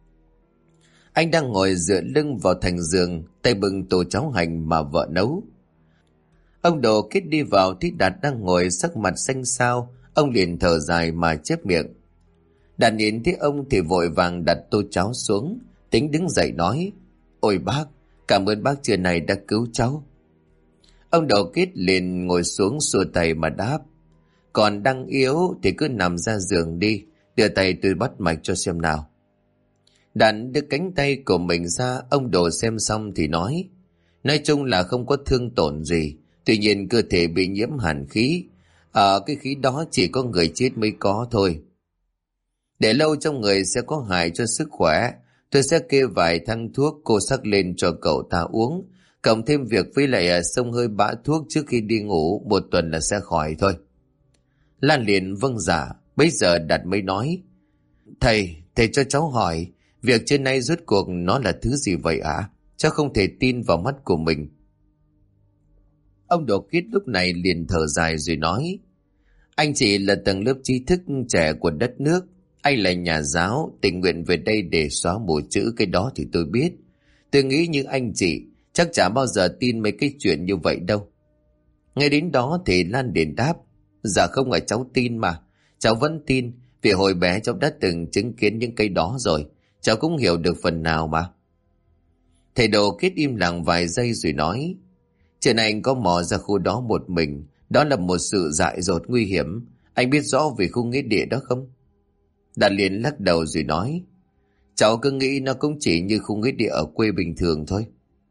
Anh đang ngồi dựa lưng vào thành giường, tay bưng tô cháo hành mà vợ nấu. Ông Đồ Kiết đi vào thấy Đạt đang ngồi sắc mặt xanh xao, ông liền thở dài mà chép miệng. Đạt nhìn thấy ông thì vội vàng đặt tô cháo xuống, tính đứng dậy nói: ôi bác, cảm ơn bác trưa này đã cứu cháu. Ông Đồ Kiết liền ngồi xuống xua tay mà đáp: còn đang yếu thì cứ nằm ra giường đi, đưa tay tôi bắt mạch cho xem nào. Đạt đưa cánh tay của mình ra, ông Đồ xem xong thì nói: nói chung là không có thương tổn gì, tuy nhiên cơ thể bị nhiễm hàn khí. Ở cái khí đó chỉ có người chết mới có thôi. Để lâu trong người sẽ có hại cho sức khỏe. Tôi sẽ kê vài thang thuốc cô sắc lên cho cậu ta uống, cộng thêm việc với lại xông hơi bã thuốc trước khi đi ngủ, 1 tuần là sẽ khỏi thôi. Lan liền vâng dạ. Bây giờ Đạt mới nói: thầy cho cháu hỏi, việc trên nay rốt cuộc nó là thứ gì vậy ạ? Cháu không thể tin vào mắt của mình. Ông Đồ Kiết lúc này liền thở dài rồi nói: anh chị là tầng lớp trí thức trẻ của đất nước. Anh là nhà giáo, tình nguyện về đây để xóa mù chữ, cái đó thì tôi biết. Tôi nghĩ như anh chị chắc chả bao giờ tin mấy cái chuyện như vậy đâu. Ngay đến đó thì Lan liền đáp: dạ không, là cháu tin mà. Cháu vẫn tin, vì hồi bé cháu đã từng chứng kiến những cái đó rồi. Cháu cũng hiểu được phần nào mà. Thầy Đồ Kiết im lặng vài giây rồi nói: chuyện này anh có mò ra khu đó một mình, đó là một sự dại dột nguy hiểm. Anh biết rõ về khu nghĩa địa đó không? Đạt liền lắc đầu rồi nói: cháu cứ nghĩ nó cũng chỉ như khu nghĩa địa ở quê bình thường thôi.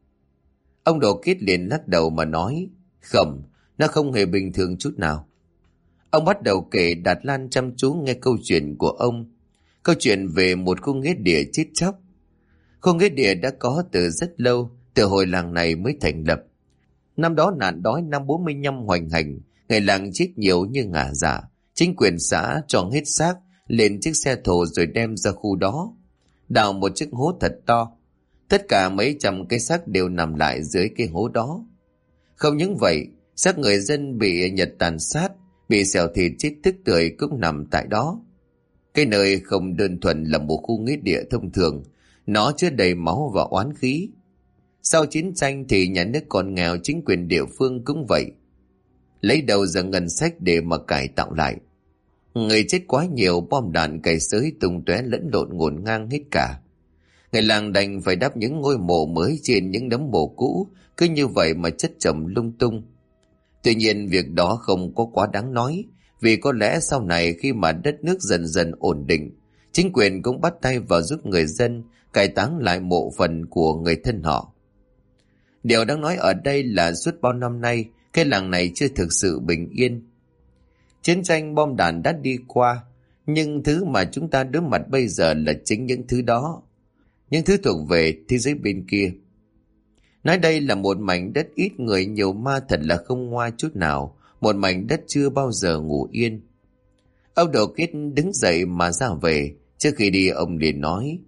Ông Đồ Kiết liền lắc đầu mà nói: không, nó không hề bình thường chút nào. Ông bắt đầu kể. Đạt Lan chăm chú nghe câu chuyện của ông. Câu chuyện về một khu nghĩa địa chết chóc. Khu nghĩa địa đã có từ rất lâu, từ hồi làng này mới thành lập. Năm đó nạn đói năm 45 hoành hành, người làng chết nhiều như ngả dạ. Chính quyền xã cho hết xác lên chiếc xe thồ rồi đem ra khu đó, đào một chiếc hố thật to. Tất cả mấy trăm cái xác đều nằm lại dưới cái hố đó. Không những vậy, xác người dân bị Nhật tàn sát, bị xẻo thịt chết tức tưởi cũng nằm tại đó. Cái nơi không đơn thuần là một khu nghĩa địa thông thường, nó chứa đầy máu và oán khí. Sau chiến tranh thì nhà nước còn nghèo, chính quyền địa phương cũng vậy, lấy đầu ra ngân sách để mà cải tạo lại. Người chết quá nhiều, bom đạn cày xới tung tóe lẫn lộn ngổn ngang hết cả. Người làng đành phải đắp những ngôi mộ mới trên những đống mộ cũ, cứ như vậy mà chất chồng lung tung. Tuy nhiên việc đó không có quá đáng nói, vì có lẽ sau này khi mà đất nước dần dần ổn định, chính quyền cũng bắt tay vào giúp người dân cải táng lại mộ phần của người thân họ. Điều đáng nói ở đây là suốt bao năm nay, cái làng này chưa thực sự bình yên. Chiến tranh bom đạn đã đi qua, nhưng thứ mà chúng ta đối mặt bây giờ là chính những thứ đó, những thứ thuộc về thế giới bên kia. Nói đây là một mảnh đất ít người nhiều ma thật là không ngoa chút nào, một mảnh đất chưa bao giờ ngủ yên. Ông Đồ Kiết đứng dậy mà ra về. Trước khi đi ông liền nói: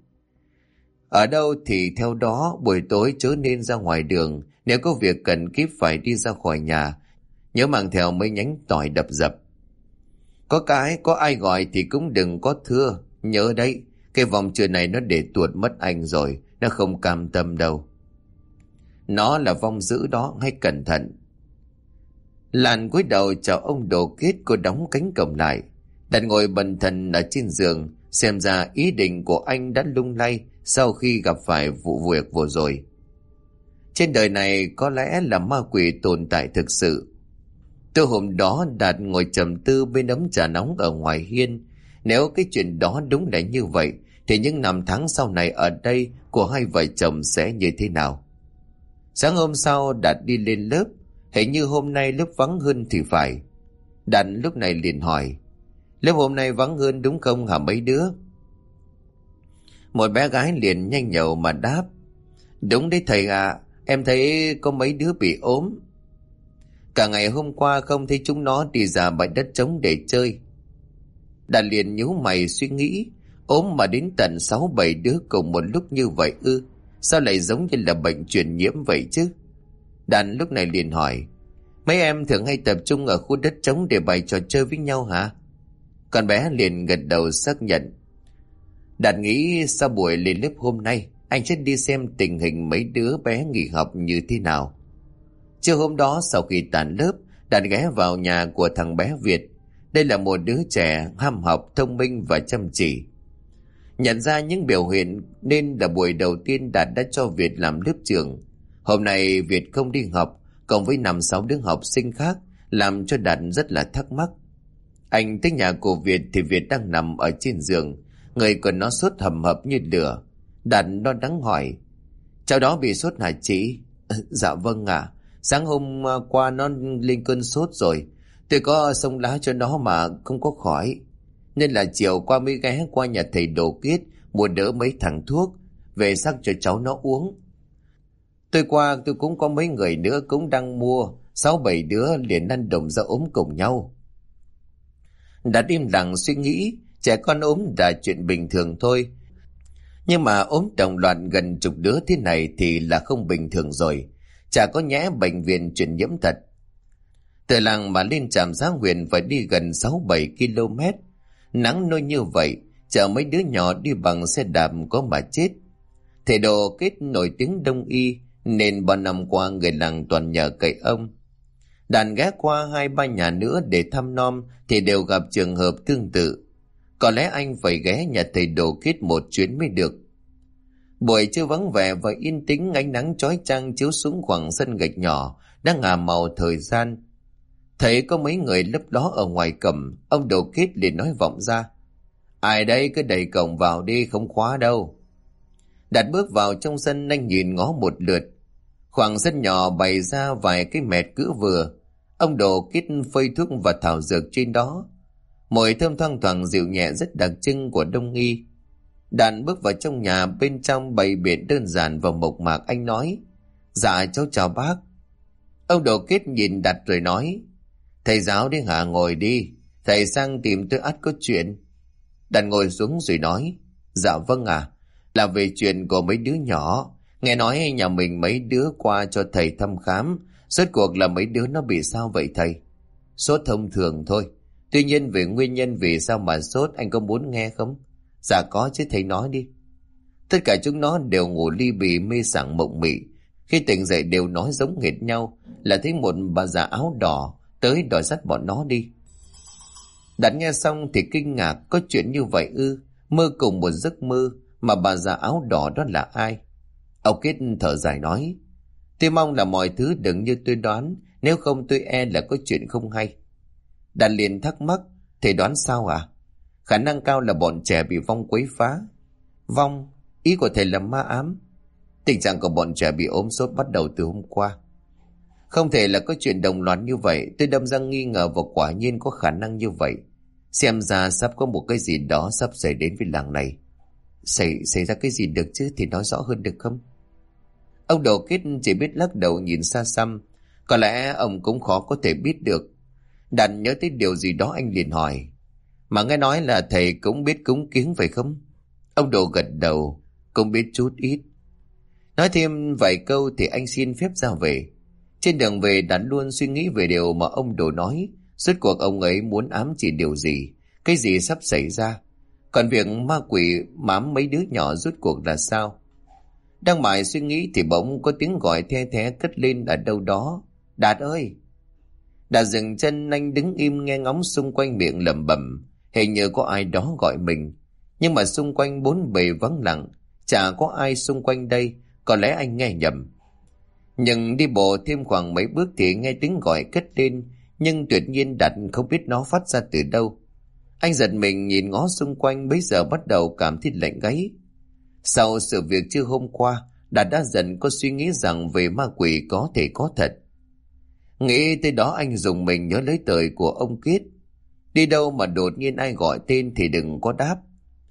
ở đâu thì theo đó, buổi tối chớ nên ra ngoài đường, nếu có việc cần kíp phải đi ra khỏi nhà, nhớ mang theo mấy nhánh tỏi đập dập. Có ai gọi thì cũng đừng có thưa, nhớ đấy, cái vòng trưa này nó để tuột mất anh rồi, nó không cam tâm đâu. Nó là vong dữ đó, hãy cẩn thận. Lan cúi đầu chào ông Đồ Kiết, cô đóng cánh cổng lại. Đặt ngồi bần thần ở trên giường, xem ra ý định của anh đã lung lay sau khi gặp phải vụ việc vừa rồi. Trên đời này có lẽ là ma quỷ tồn tại thực sự. Từ hôm đó Đạt ngồi trầm tư bên ấm trà nóng ở ngoài hiên. Nếu cái chuyện đó đúng là như vậy, thì những năm tháng sau này ở đây của hai vợ chồng sẽ như thế nào? Sáng hôm sau Đạt đi lên lớp. Hình như hôm nay lớp vắng hơn thì phải. Đạt lúc này liền hỏi: lớp hôm nay vắng hơn đúng không hả mấy đứa? Một bé gái liền nhanh nhậu mà đáp: Đúng đấy thầy ạ, em thấy có mấy đứa bị ốm. Cả ngày hôm qua không thấy chúng nó đi ra bãi đất trống để chơi. Đạt liền nhíu mày suy nghĩ, ốm mà đến tận 6-7 đứa cùng một lúc như vậy ư? Sao lại giống như là bệnh truyền nhiễm vậy chứ? Đạt lúc này liền hỏi: Mấy em thường hay tập trung ở khu đất trống để bày trò chơi với nhau hả? Con bé liền gật đầu xác nhận. Đạt nghĩ sau buổi lên lớp hôm nay, anh sẽ đi xem tình hình mấy đứa bé nghỉ học như thế nào. Trưa hôm đó sau khi tàn lớp, Đạt ghé vào nhà của thằng bé Việt. Đây là một đứa trẻ ham học, thông minh và chăm chỉ. Nhận ra những biểu hiện nên là buổi đầu tiên Đạt đã cho Việt làm lớp trưởng. Hôm nay Việt không đi học, cộng với 5-6 đứa học sinh khác, làm cho Đạt rất là thắc mắc. Anh tới nhà của Việt thì Việt đang nằm ở trên giường, người của nó sốt hầm hập như lửa. Đạt lo lắng hỏi: Cháu đó bị sốt hả chị? Dạ vâng ạ. Sáng hôm qua nó lên cơn sốt rồi. Tôi có xông lá cho nó mà không có khỏi. Nên là chiều qua mới ghé qua nhà thầy Đồ Kiết mua đỡ mấy thằng thuốc về sắc cho cháu nó uống. Tôi qua tôi cũng có mấy người nữa cũng đang mua, 6-7 đứa liền ăn đồng ra ốm cùng nhau. Đã im lặng suy nghĩ, trẻ con ốm là chuyện bình thường thôi. Nhưng mà ốm đồng loạt gần chục đứa thế này thì là không bình thường rồi. Chả có nhẽ bệnh viện truyền nhiễm thật. Từ làng mà lên trạm Giá Huyền phải đi gần 6-7 km. Nắng nôi như vậy, chở mấy đứa nhỏ đi bằng xe đạp có mà chết. Thầy Đồ Kết nổi tiếng đông y, nên bao năm qua người làng toàn nhờ cậy ông. Đàn ghé qua 2-3 nhà nữa để thăm nom thì đều gặp trường hợp tương tự. Có lẽ anh phải ghé nhà thầy Đồ Kết một chuyến mới được. Buổi trưa vắng vẻ và yên tĩnh, ánh nắng chói chang chiếu xuống khoảng sân gạch nhỏ đang ngả màu thời gian. Thấy có mấy người lấp ló ở ngoài cổng, ông Đồ Kết liền nói vọng ra: Ai đây, cứ đẩy cổng vào đi, không khóa đâu. Đạt bước vào trong sân, anh nhìn ngó một lượt. Khoảng sân nhỏ bày ra vài cái mẹt cữ vừa. Ông Đồ Kết phơi thuốc và thảo dược trên đó. Mùi thơm thoang thoảng dịu nhẹ rất đặc trưng của đông y. Đạt bước vào trong nhà, bên trong bày biện đơn giản và mộc mạc. Anh nói: Dạ cháu chào bác. Ông Đồ Kết nhìn Đạt rồi nói: Thầy giáo đi hả? Ngồi đi, thầy sang tìm tôi ắt có chuyện. Đạt ngồi xuống rồi nói: Dạ vâng ạ. Là về chuyện của mấy đứa nhỏ. Nghe nói nhà mình mấy đứa qua cho thầy thăm khám. Rốt cuộc là mấy đứa nó bị sao vậy thầy? Sốt thông thường thôi. Tuy nhiên về nguyên nhân vì sao mà sốt anh có muốn nghe không? Dạ có chứ, thầy nói đi. Tất cả chúng nó đều ngủ li bì mê sảng mộng mị. Khi tỉnh dậy đều nói giống hệt nhau là thấy một bà già áo đỏ tới đòi dắt bọn nó đi. Đạt nghe xong thì kinh ngạc, có chuyện như vậy ư? Mơ cùng một giấc mơ mà bà già áo đỏ đó là ai? Ông Kết thở dài nói: Tôi mong là mọi thứ đừng như tôi đoán, nếu không tôi e là có chuyện không hay. Đạt liền thắc mắc: Thầy đoán sao à? Khả năng cao là bọn trẻ bị vong quấy phá. Vong? Ý của thầy là ma ám. Tình trạng của bọn trẻ bị ốm sốt bắt đầu từ hôm qua. Không thể là có chuyện đồng loạt như vậy. Tôi đâm ra nghi ngờ và quả nhiên có khả năng như vậy. Xem ra sắp có một cái gì đó sắp xảy đến với làng này. Xảy ra cái gì được chứ, thì nói rõ hơn được không? Ông Đồ Kết chỉ biết lắc đầu nhìn xa xăm. Có lẽ ông cũng khó có thể biết được. Đạt nhớ tới điều gì đó, anh liền hỏi: Mà nghe nói là thầy cũng biết cúng kiến phải không? Ông Đồ gật đầu: Cũng biết chút ít. Nói thêm vài câu thì anh xin phép ra về. Trên đường về Đạt luôn suy nghĩ về điều mà ông Đồ nói. Rốt cuộc ông ấy muốn ám chỉ điều gì, cái gì sắp xảy ra. Còn việc ma quỷ mám mấy đứa nhỏ rốt cuộc là sao? Đang mải suy nghĩ thì bỗng có tiếng gọi the thé cất lên ở đâu đó: Đạt ơi! Đạt dừng chân, anh đứng im nghe ngóng xung quanh, miệng lẩm bẩm hình như có ai đó gọi mình. Nhưng mà xung quanh bốn bề vắng lặng, chả có ai xung quanh đây. Có lẽ anh nghe nhầm. Nhưng đi bộ thêm khoảng mấy bước thì nghe tiếng gọi cất lên, nhưng tuyệt nhiên Đạt không biết nó phát ra từ đâu. Anh giật mình nhìn ngó xung quanh, bấy giờ bắt đầu cảm thấy lạnh gáy. Sau sự việc trưa hôm qua, Đạt đã dần có suy nghĩ rằng về ma quỷ có thể có thật. Nghĩ tới đó anh dùng mình nhớ lấy lời của ông Kết: Đi đâu mà đột nhiên ai gọi tên thì đừng có đáp.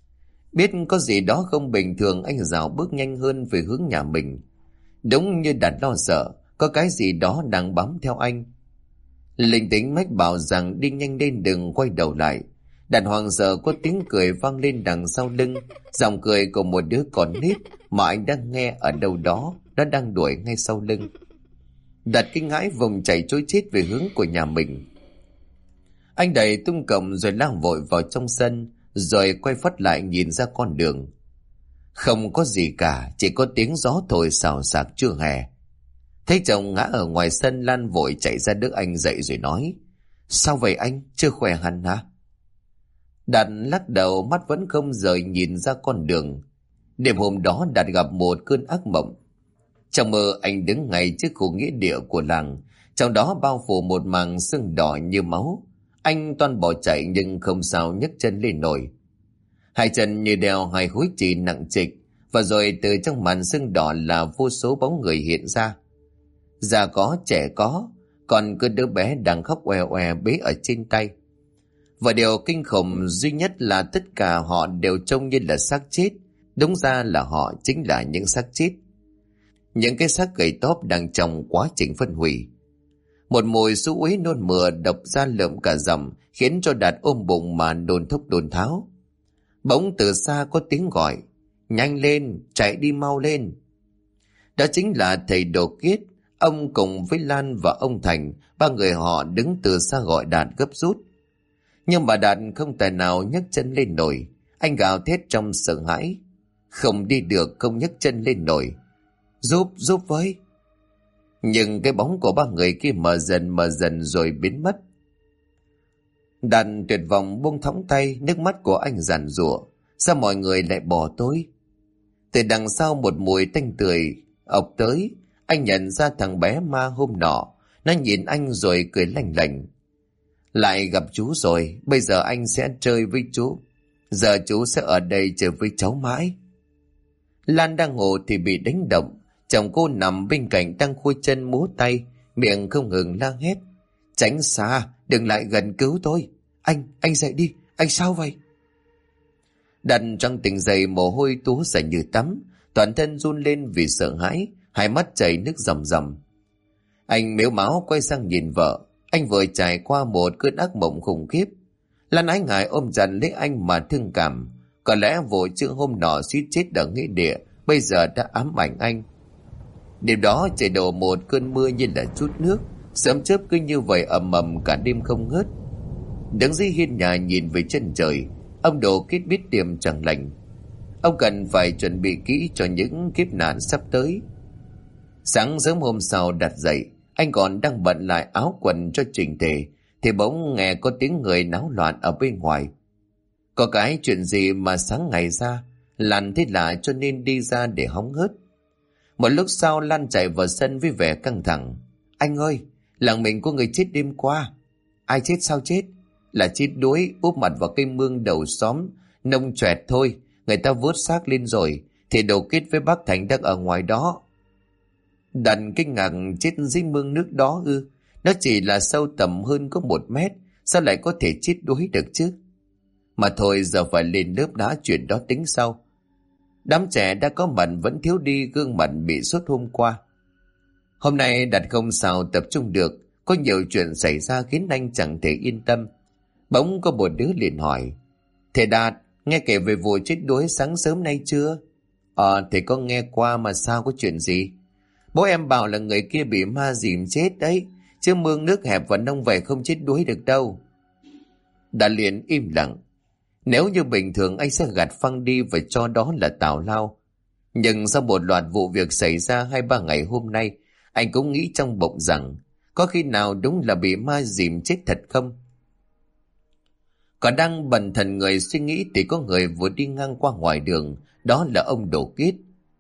Biết có gì đó không bình thường, anh rảo bước nhanh hơn về hướng nhà mình. Đúng như Đạt lo sợ, có cái gì đó đang bám theo anh. Linh tính mách bảo rằng đi nhanh lên, đừng quay đầu lại. Đạt hoảng sợ, có tiếng cười vang lên đằng sau lưng, giọng cười của một đứa con nít mà anh đang nghe ở đâu đó, nó đang đuổi ngay sau lưng. Đạt kinh hãi vùng chạy trối chết về hướng của nhà mình. Anh đẩy tung cổng rồi lao vội vào trong sân, rồi quay phắt lại nhìn ra con đường. Không có gì cả, chỉ có tiếng gió thổi xào xạc trưa hè. Thấy chồng ngã ở ngoài sân, Lan vội chạy ra đỡ anh dậy rồi nói: Sao vậy anh, chưa khỏe hẳn hả? Đạt lắc đầu, mắt vẫn không rời nhìn ra con đường. Đêm hôm đó Đạt gặp một cơn ác mộng. Trong mơ anh đứng ngay trước khu nghĩa địa của làng, trong đó bao phủ một màng sương đỏ như máu. Anh toan bỏ chạy nhưng không sao nhấc chân lên nổi. Hai chân như đeo hai khối chì nặng trịch, và rồi từ trong màn sương đỏ là vô số bóng người hiện ra. Già có, trẻ có, còn cứ đứa bé đang khóc oe oe bế ở trên tay. Và điều kinh khủng duy nhất là tất cả họ đều trông như là xác chết. Đúng ra là họ chính là những xác chết. Những cái xác gầy tóp đang trong quá trình phân hủy. Một mùi xú uế nôn mửa độc ra lợm cả dầm, khiến cho Đạt ôm bụng mà đồn thốc đồn tháo. Bỗng từ xa có tiếng gọi: Nhanh lên, chạy đi mau lên. Đó chính là thầy Đồ Kiết. Ông cùng với Lan và ông Thành, ba người họ đứng từ xa gọi Đạt gấp rút. Nhưng mà Đạt không tài nào nhấc chân lên nổi. Anh gào thét trong sợ hãi: Không đi được, không nhấc chân lên nổi. Giúp với. Nhưng cái bóng của ba người kia mờ dần rồi biến mất. Đạt tuyệt vọng buông thõng tay, nước mắt của anh giàn giụa. Sao mọi người lại bỏ tôi? Từ đằng sau một mùi tanh tưởi ọc tới. Anh nhận ra thằng bé ma hôm nọ. Nó nhìn anh rồi cười lành lành. Lại gặp chú rồi, bây giờ anh sẽ chơi với chú. Giờ chú sẽ ở đây chờ với cháu mãi. Lan đang ngủ thì bị đánh động. Chồng cô nằm bên cạnh đang khui chân múa tay, miệng không ngừng la hét: Tránh xa, đừng lại gần cứu tôi. Anh dậy đi, anh sao vậy? Đặt trong tỉnh dậy, mồ hôi túa ra như tắm, toàn thân run lên vì sợ hãi, hai mắt chảy nước ròng ròng. Anh mếu máo quay sang nhìn vợ. Anh vừa trải qua một cơn ác mộng khủng khiếp. Lan ái ngại ôm chặt lấy anh mà thương cảm. Có lẽ vụ chuyện hôm nọ suýt chết ở nghĩa địa bây giờ đã ám ảnh anh. Đêm đó trời đổ một cơn mưa như là chút nước, sấm chớp cứ như vậy ầm ầm cả đêm không ngớt. Đứng dưới hiên nhà nhìn về chân trời, ông Đồ Kiết biết điểm chẳng lành. Ông cần phải chuẩn bị kỹ cho những kiếp nạn sắp tới. Sáng sớm hôm sau Đạt dậy, anh còn đang bận lại áo quần cho chỉnh tề thì bỗng nghe có tiếng người náo loạn ở bên ngoài. Có cái chuyện gì mà sáng ngày ra, Lan thấy lạ cho nên đi ra để hóng hớt. Một lúc sau Lan chạy vào sân với vẻ căng thẳng: Anh ơi, làng mình có người chết đêm qua. Ai chết? Sao chết? Là chết đuối, úp mặt vào cây mương đầu xóm, nông choẹt thôi. Người ta vớt xác lên rồi, thì Đồ Kiết với bác Thành đang ở ngoài đó. Đàn kinh ngạc: Chết dưới mương nước đó ư? Nó chỉ là sâu tầm hơn có 1 mét, sao lại có thể chết đuối được chứ? Mà thôi, giờ phải lên lớp đã, chuyện đó tính sau. Đám trẻ đã có mặt vẫn thiếu đi gương mặt bị sốt hôm qua. Hôm nay Đạt không sao tập trung được, có nhiều chuyện xảy ra khiến anh chẳng thể yên tâm. Bỗng có một đứa liền hỏi: Thầy Đạt, nghe kể về vụ chết đuối sáng sớm nay chưa? Thầy có nghe qua, mà sao, có chuyện gì? Bố em bảo là người kia bị ma dìm chết đấy, chứ mương nước hẹp và nông vậy không chết đuối được đâu. Đạt liền im lặng. Nếu như bình thường anh sẽ gạt phăng đi và cho đó là tào lao. Nhưng sau một loạt vụ việc xảy ra 2-3 ngày hôm nay, anh cũng nghĩ trong bụng rằng có khi nào đúng là bị ma dìm chết thật không? Còn đang bần thần người suy nghĩ thì có người vừa đi ngang qua ngoài đường, đó là ông Đồ Kiết.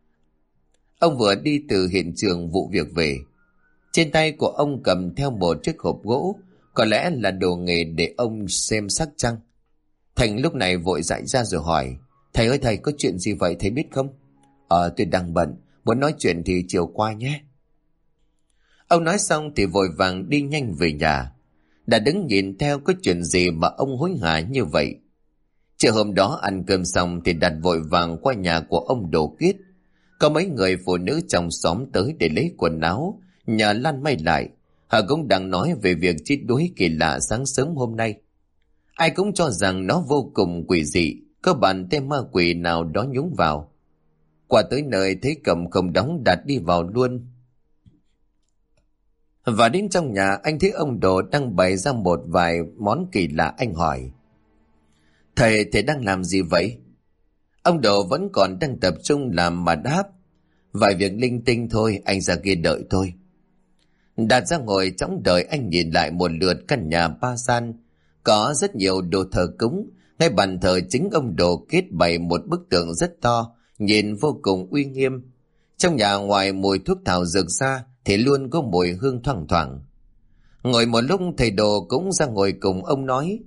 Ông vừa đi từ hiện trường vụ việc về. Trên tay của ông cầm theo một chiếc hộp gỗ, có lẽ là đồ nghề để ông xem xác chăng. Thành lúc này vội dậy ra rồi hỏi: Thầy ơi thầy, có chuyện gì vậy, thầy biết không? Tôi đang bận, muốn nói chuyện thì chiều qua nhé. Ông nói xong thì vội vàng đi nhanh về nhà. Đã đứng nhìn theo, có chuyện gì mà ông hối hả như vậy? Chiều hôm đó ăn cơm xong thì Đạt vội vàng qua nhà của ông Đồ Kiết. Có mấy người phụ nữ trong xóm tới để lấy quần áo, nhờ Lan may lại. Họ cũng đang nói về việc chết đuối kỳ lạ sáng sớm hôm nay. Ai cũng cho rằng nó vô cùng quỷ dị, có bàn tay ma quỷ nào đó nhúng vào. Qua tới nơi thấy cầm không đóng, Đạt đi vào luôn. Và đến trong nhà, anh thấy ông Đồ đang bày ra một vài món kỳ lạ. Anh hỏi: Thầy đang làm gì vậy? Ông Đồ vẫn còn đang tập trung làm mà đáp: Vài việc linh tinh thôi, anh ra kia đợi thôi. Đạt ra ngồi trong đợi. Anh nhìn lại một lượt căn nhà ba gian, có rất nhiều đồ thờ cúng. Ngay bàn thờ chính ông Đồ kết bày một bức tượng rất to, nhìn vô cùng uy nghiêm. Trong nhà ngoài mùi thuốc thảo dược ra thì luôn có mùi hương thoang thoảng. Ngồi một lúc, thầy Đồ cũng ra ngồi cùng ông nói: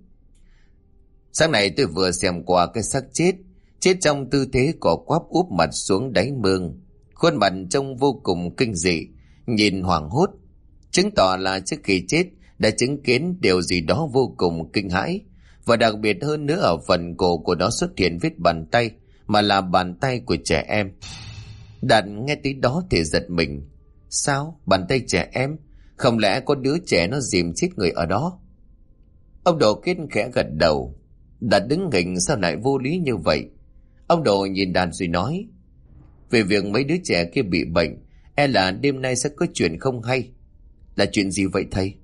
Sáng nay tôi vừa xem qua cái xác chết trong tư thế cỏ quắp úp mặt xuống đáy mương. Khuôn mặt trông vô cùng kinh dị, nhìn hoảng hốt, chứng tỏ là trước khi chết đã chứng kiến điều gì đó vô cùng kinh hãi. Và đặc biệt hơn nữa, ở phần cổ của nó xuất hiện vết bàn tay, mà là bàn tay của trẻ em. Đạt nghe tới đó thì giật mình. Sao? Bàn tay trẻ em? Không lẽ có đứa trẻ nó dìm chết người ở đó? Ông Đồ Kết khẽ gật đầu. Đạt đứng hình, sao lại vô lý như vậy? Ông Đồ nhìn Đạt rồi nói: Về việc mấy đứa trẻ kia bị bệnh, là đêm nay sẽ có chuyện không hay. Là chuyện gì vậy thầy?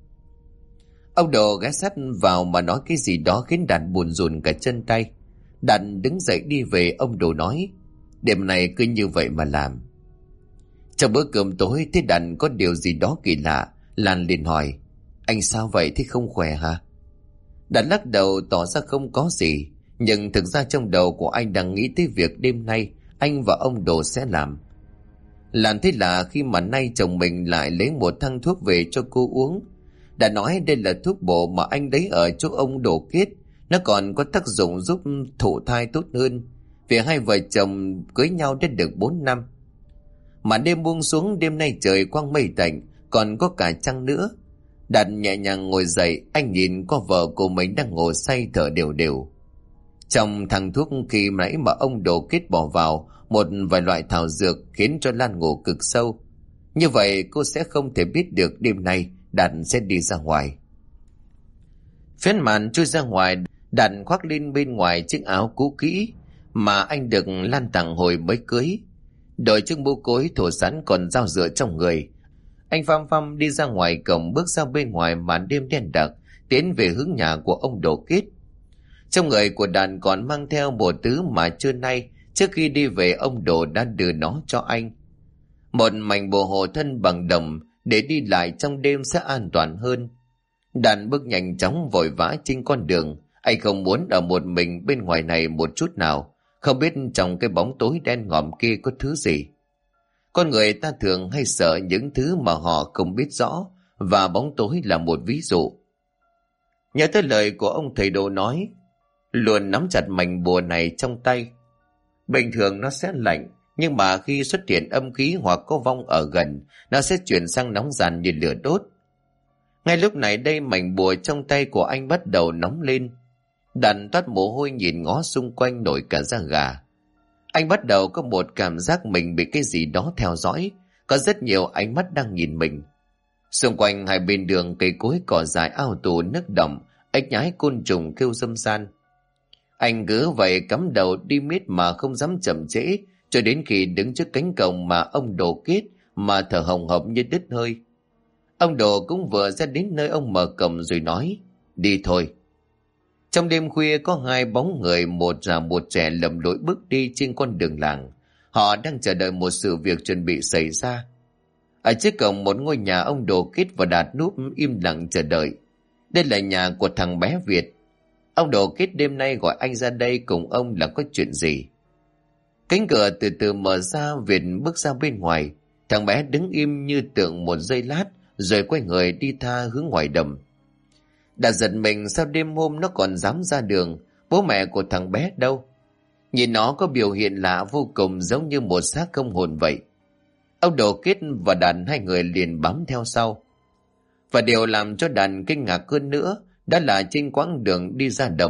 Ông Đồ ghé sát vào mà nói cái gì đó khiến Đạt buồn rùn cả chân tay. Đạt đứng dậy đi về. Ông Đồ nói: Đêm nay cứ như vậy mà làm. Trong bữa cơm tối thấy Đạt có điều gì đó kỳ lạ. Lan liền hỏi: Anh sao vậy, thế không khỏe hả? Đạt lắc đầu tỏ ra không có gì, nhưng thực ra trong đầu của anh đang nghĩ tới việc đêm nay anh và ông Đồ sẽ làm. Lan thấy lạ khi mà nay chồng mình lại lấy một thang thuốc về cho cô uống. Đã nói đây là thuốc bổ mà anh lấy ở chỗ ông Đồ Kết. Nó còn có tác dụng giúp thụ thai tốt hơn, vì hai vợ chồng cưới nhau đã được 4 năm. Mà đêm buông xuống, đêm nay trời quang mây tạnh, còn có cả trăng nữa. Đạt nhẹ nhàng ngồi dậy. Anh nhìn qua vợ của mình đang ngồi say thở đều đều. Trong thang thuốc khi nãy mà ông Đồ Kết bỏ vào một vài loại thảo dược khiến cho Lan ngủ cực sâu. Như vậy cô sẽ không thể biết được đêm nay Đạt sẽ đi ra ngoài. Phiến màn chui ra ngoài, Đạt khoác lên bên ngoài chiếc áo cũ kỹ mà anh được Lan tặng hồi mới cưới. Đội chiếc mũ cối thổ sẵn còn dao dựa trong người. Anh phăm phăm đi ra ngoài cổng, bước ra bên ngoài màn đêm đen đặc, tiến về hướng nhà của ông Đồ Kết. Trong người của Đạt còn mang theo một thứ mà trưa nay trước khi đi về ông Đồ đã đưa nó cho anh. Một mảnh bồ hộ thân bằng đồng để đi lại trong đêm sẽ an toàn hơn. Đạt bước nhanh chóng vội vã trên con đường. Anh không muốn ở một mình bên ngoài này một chút nào, không biết trong cái bóng tối đen ngòm kia có thứ gì. Con người ta thường hay sợ những thứ mà họ không biết rõ, và bóng tối là một ví dụ. Nhớ tới lời của ông thầy Đồ nói: Luôn nắm chặt mảnh bùa này trong tay. Bình thường nó sẽ lạnh, nhưng mà khi xuất hiện âm khí hoặc có vong ở gần, nó sẽ chuyển sang nóng ràn như lửa đốt. Ngay lúc này đây, mảnh bùa trong tay của anh bắt đầu nóng lên. Đạt toát mồ hôi nhìn ngó xung quanh nổi cả da gà. Anh bắt đầu có một cảm giác mình bị cái gì đó theo dõi. Có rất nhiều ánh mắt đang nhìn mình. Xung quanh hai bên đường, cây cối cỏ dại, ao tù nước đọng, ếch nhái côn trùng kêu râm ran. Anh cứ vậy cắm đầu đi miết mà không dám chậm trễ, cho đến khi đứng trước cánh cổng mà ông Đồ Kết mà thở hồng hộc như đứt hơi. Ông Đồ cũng vừa ra đến nơi ông mở cổng rồi nói: Đi thôi. Trong đêm khuya có hai bóng người, một già một trẻ lầm lỗi bước đi trên con đường làng. Họ đang chờ đợi một sự việc chuẩn bị xảy ra. Ở trước cổng một ngôi nhà, ông Đồ Kết và Đạt núp im lặng chờ đợi. Đây là nhà của thằng bé Việt. Ông Đồ Kết đêm nay gọi anh ra đây cùng ông là có chuyện gì? Cánh cửa từ từ mở ra, Việt bước ra bên ngoài. Thằng bé đứng im như tượng một giây lát, rồi quay người đi tha hướng ngoài đầm. Đã giật mình, sao đêm hôm nó còn dám ra đường? Bố mẹ của thằng bé đâu? Nhìn nó có biểu hiện lạ vô cùng, giống như một xác không hồn vậy. Ông Đồ Kết và Đàn hai người liền bám theo sau. Và điều làm cho Đàn kinh ngạc hơn nữa, đó là trên quãng đường đi ra đầm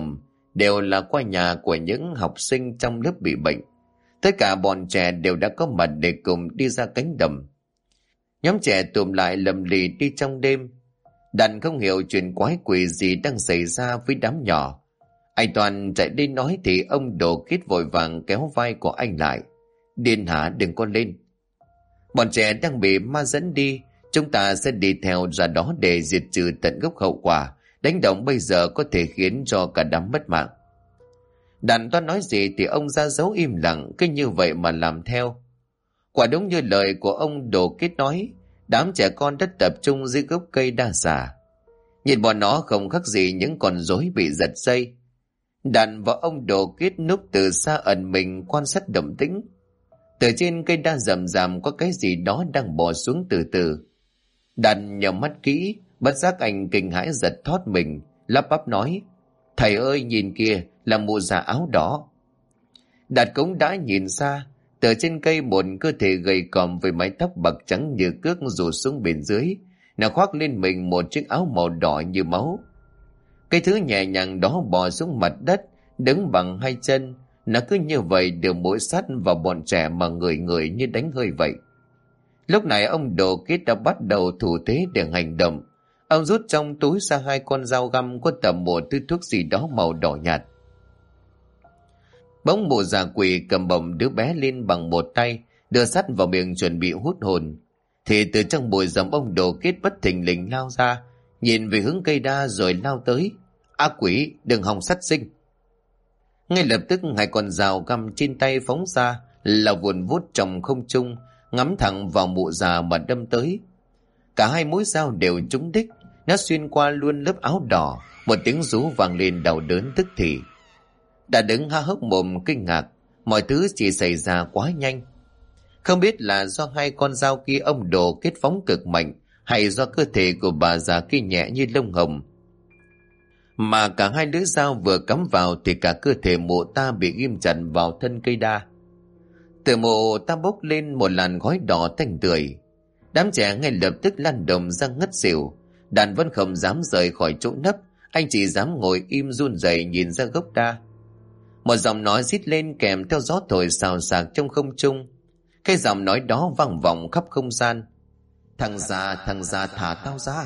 đều là qua nhà của những học sinh trong lớp bị bệnh. Tất cả bọn trẻ đều đã có mặt để cùng đi ra cánh đồng. Nhóm trẻ tụm lại lầm lì đi trong đêm. Đàn không hiểu chuyện quái quỷ gì đang xảy ra với đám nhỏ. Anh Toàn chạy đi nói thì ông Đồ Kít vội vàng kéo vai của anh lại. Điên hả, đừng có lên. Bọn trẻ đang bị ma dẫn đi, chúng ta sẽ đi theo ra đó để diệt trừ tận gốc hậu quả. Đánh động bây giờ có thể khiến cho cả đám mất mạng. Đàn Toán nói gì thì ông ra dấu im lặng, cứ như vậy mà làm theo. Quả đúng như lời của ông Đồ Kít nói, đám trẻ con đã tập trung dưới gốc cây đa xà. Nhìn bọn nó không khác gì những con rối bị giật dây. Đàn và ông Đồ Kít núp từ xa ẩn mình quan sát động tĩnh. Từ trên cây đa rậm rạp có cái gì đó đang bò xuống từ từ. Đàn nhắm mắt kỹ, bất giác anh kinh hãi giật thót mình, lắp bắp nói: "Thầy ơi, nhìn kìa, là mụ già áo đỏ." Đạt cũng đã nhìn xa, từ trên cây một cơ thể gầy còm với mái tóc bạc trắng như cước rủ xuống bên dưới, nó khoác lên mình một chiếc áo màu đỏ như máu. Cái thứ nhẹ nhàng đó bò xuống mặt đất, đứng bằng hai chân, nó cứ như vậy đưa mũi sắt vào bọn trẻ mà người người như đánh hơi vậy. Lúc này ông Đồ Kít đã bắt đầu thủ thế để hành động. Ông rút trong túi ra 2 con dao găm có tầm một thứ thuốc gì đó màu đỏ nhạt. Bỗng mụ già quỷ cầm bổng đứa bé lên bằng một tay, đưa sắt vào miệng chuẩn bị hút hồn. Thì từ trong bụi rậm ông Đồ Kít bất thình lình lao ra, nhìn về hướng cây đa rồi lao tới. "Ác quỷ, đừng hòng sát sinh!" Ngay lập tức 2 con dao găm trên tay phóng ra, là vùn vút trong không trung, ngắm thẳng vào mụ già mà đâm tới. Cả 2 mũi dao đều trúng đích, nó xuyên qua luôn lớp áo đỏ, một tiếng rú vang lên đau đớn tức thì. Đã đứng há hốc mồm kinh ngạc, mọi thứ chỉ xảy ra quá nhanh. Không biết là do 2 con dao kia ông Đồ kết phóng cực mạnh, hay do cơ thể của bà già kia nhẹ như lông hồng. Mà cả 2 lưỡi dao vừa cắm vào thì cả cơ thể mụ ta bị ghim chặt vào thân cây đa. Từ mộ ta bốc lên một làn khói đỏ tanh tưởi. Đám trẻ ngay lập tức lăn đồng ra ngất xỉu. Đàn vẫn không dám rời khỏi chỗ nấp, anh chỉ dám ngồi im run rẩy nhìn ra gốc đa. Một giọng nói rít lên kèm theo gió thổi xào xạc trong không trung. Cái giọng nói đó vang vọng khắp không gian: thằng già thả tao ra."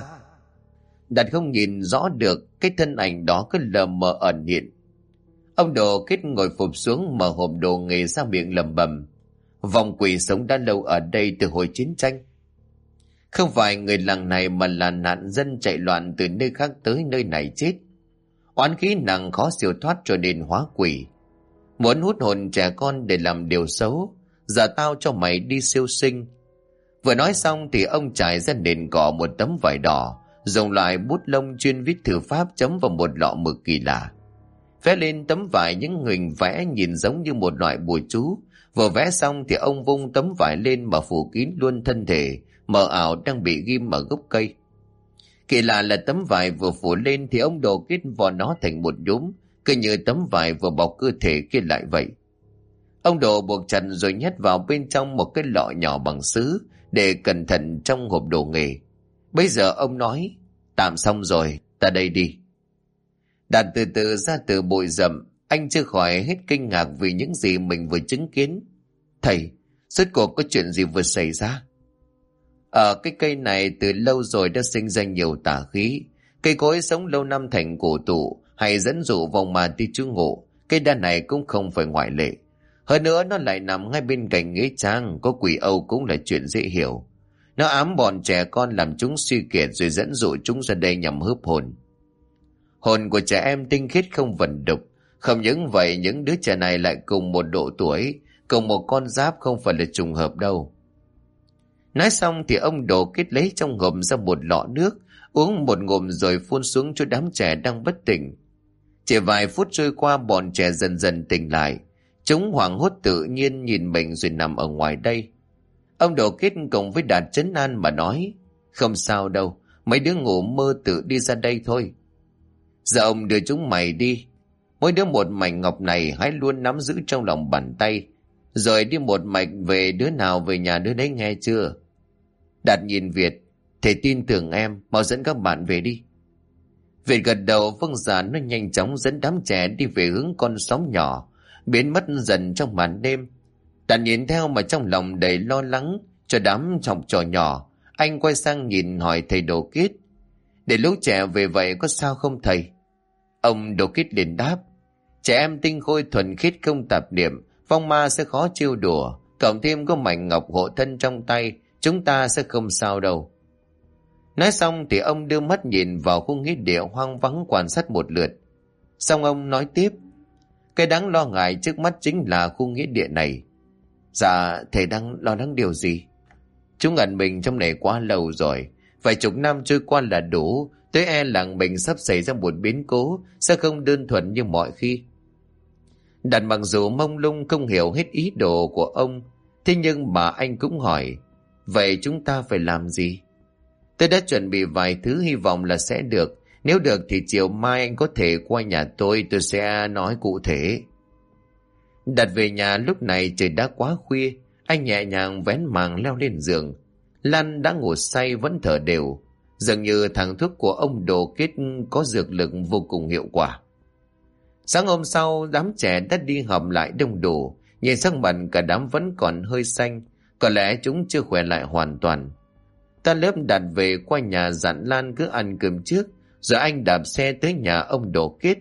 Đạt không nhìn rõ được, cái thân ảnh đó cứ lờ mờ ẩn hiện. Ông Đồ Kết ngồi phụp xuống, mở hộp đồ nghề ra miệng lẩm bẩm: "Vong quỷ sống đã lâu ở đây từ hồi chiến tranh. Không phải người làng này mà là nạn dân chạy loạn từ nơi khác tới nơi này chết. Oán khí nặng khó siêu thoát cho nên hóa quỷ. Muốn hút hồn trẻ con để làm điều xấu, giờ tao cho mày đi siêu sinh." Vừa nói xong thì ông trải ra nền cỏ một tấm vải đỏ, dùng loại bút lông chuyên viết thư pháp chấm vào một lọ mực kỳ lạ. Vẽ lên tấm vải những hình vẽ nhìn giống như một loại bùa chú. Vừa vẽ xong thì ông vung tấm vải lên mà phủ kín luôn thân thể mờ ảo đang bị ghim ở gốc cây. Kỳ lạ là tấm vải vừa phủ lên thì ông Đồ kết vò nó thành một nhúm, cứ như tấm vải vừa bọc cơ thể kia lại vậy. Ông Đồ buộc chặt rồi nhét vào bên trong một cái lọ nhỏ bằng sứ để cẩn thận trong hộp đồ nghề. Bây giờ ông nói: "Tạm xong rồi, ta đây đi." Đạt từ từ ra từ bụi rậm, anh chưa khỏi hết kinh ngạc vì những gì mình vừa chứng kiến. "Thầy, rốt cuộc có chuyện gì vừa xảy ra?" "Ở cái cây này từ lâu rồi đã sinh ra nhiều tà khí. Cây cối sống lâu năm thành cổ tụ hay dẫn dụ vong ma đi trú ngụ. Cây đa này cũng không phải ngoại lệ. Hơn nữa nó lại nằm ngay bên cạnh nghĩa trang, có quỷ âu cũng là chuyện dễ hiểu. Nó ám bọn trẻ con làm chúng suy kiệt rồi dẫn dụ chúng ra đây nhằm hớp hồn. Hồn của trẻ em tinh khiết không vần đục. Không những vậy, những đứa trẻ này lại cùng một độ tuổi, cùng một con giáp, không phải là trùng hợp đâu." Nói xong thì ông Đồ kết lấy trong hộp ra một lọ nước, uống một ngụm rồi phun xuống cho đám trẻ đang bất tỉnh. Chỉ vài phút trôi qua, bọn trẻ dần dần tỉnh lại. Chúng hoảng hốt tự nhiên nhìn mình rồi nằm ở ngoài đây. Ông Đồ kết cùng với Đạt trấn an mà nói: "Không sao đâu, mấy đứa ngủ mơ tự đi ra đây thôi. Giờ ông đưa chúng mày đi. Mỗi đứa một mảnh ngọc này hãy luôn nắm giữ trong lòng bàn tay, rồi đi một mạch về, đứa nào về nhà đứa đấy, nghe chưa?" Đạt nhìn Việt: "Thầy tin tưởng em, mau dẫn các bạn về đi." Việt gật đầu vâng dạ, nó nhanh chóng dẫn đám trẻ đi về hướng con sóng nhỏ, biến mất dần trong màn đêm. Đạt nhìn theo mà trong lòng đầy lo lắng cho đám học trò nhỏ. Anh quay sang nhìn hỏi thầy Đồ Kít: để lũ trẻ về vậy có sao không thầy? Ông Đồ Kít liền đáp: trẻ em tinh khôi thuần khiết không tạp niệm, phong ma sẽ khó trêu đùa, cộng thêm có mảnh ngọc hộ thân trong tay, chúng ta sẽ không sao đâu. Nói xong thì ông đưa mắt nhìn vào khu nghĩa địa hoang vắng quan sát một lượt. Xong ông nói tiếp: cái đáng lo ngại trước mắt chính là khu nghĩa địa này. Dạ, thầy đang lo lắng điều gì? Chúng ẩn mình trong này quá lâu rồi, vài chục năm trôi qua là đủ, tới e làng mình sắp xảy ra một biến cố, sẽ không đơn thuần như mọi khi. Đạt mặc dù mông lung không hiểu hết ý đồ của ông, thế nhưng mà anh cũng hỏi: vậy chúng ta phải làm gì? Tôi đã chuẩn bị vài thứ, hy vọng là sẽ được. Nếu được thì chiều mai anh có thể qua nhà tôi sẽ nói cụ thể. Đặt về nhà lúc này trời đã quá khuya, anh nhẹ nhàng vén màn leo lên giường. Lan đã ngủ say vẫn thở đều, dường như thằng thuốc của ông Đồ Kết có dược lực vô cùng hiệu quả. Sáng hôm sau, đám trẻ đã đi họp lại đông đủ, nhìn sắc mặt cả đám vẫn còn hơi xanh, có lẽ chúng chưa khỏe lại hoàn toàn. Ta lớp Đạt về qua nhà dặn Lan cứ ăn cơm trước, rồi anh đạp xe tới nhà ông Đồ Kết.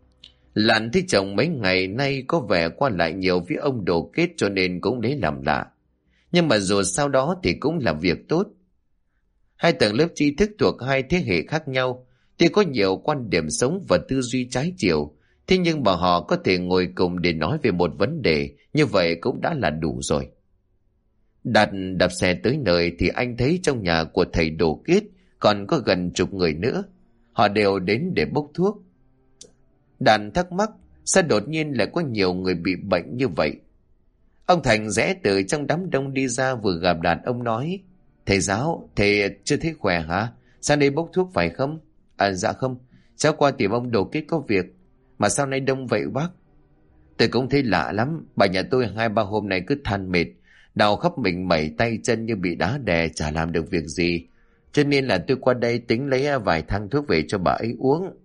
Lan thấy chồng mấy ngày nay có vẻ qua lại nhiều với ông Đồ Kết cho nên cũng lấy làm lạ. Nhưng mà dù sau đó thì cũng là việc tốt. Hai tầng lớp tri thức thuộc hai thế hệ khác nhau, thì có nhiều quan điểm sống và tư duy trái chiều, thế nhưng mà họ có thể ngồi cùng để nói về một vấn đề, như vậy cũng đã là đủ rồi. Đạt đạp xe tới nơi thì anh thấy trong nhà của thầy Đồ Kết còn có gần chục người nữa. Họ đều đến để bốc thuốc. Đạt thắc mắc sao đột nhiên lại có nhiều người bị bệnh như vậy. Ông Thành rẽ từ trong đám đông đi ra, vừa gặp Đạt ông nói: thầy giáo, thầy chưa thấy khỏe hả? Sang đây bốc thuốc phải không? Dạ không, cháu qua tìm ông Đồ Kết có việc. Mà sao nay đông vậy bác? Tôi cũng thấy lạ lắm, bà nhà tôi 2-3 hôm nay cứ than mệt, đau khắp mình mẩy tay chân như bị đá đè, chả làm được việc gì. Cho nên là tôi qua đây tính lấy vài thang thuốc về cho bà ấy uống.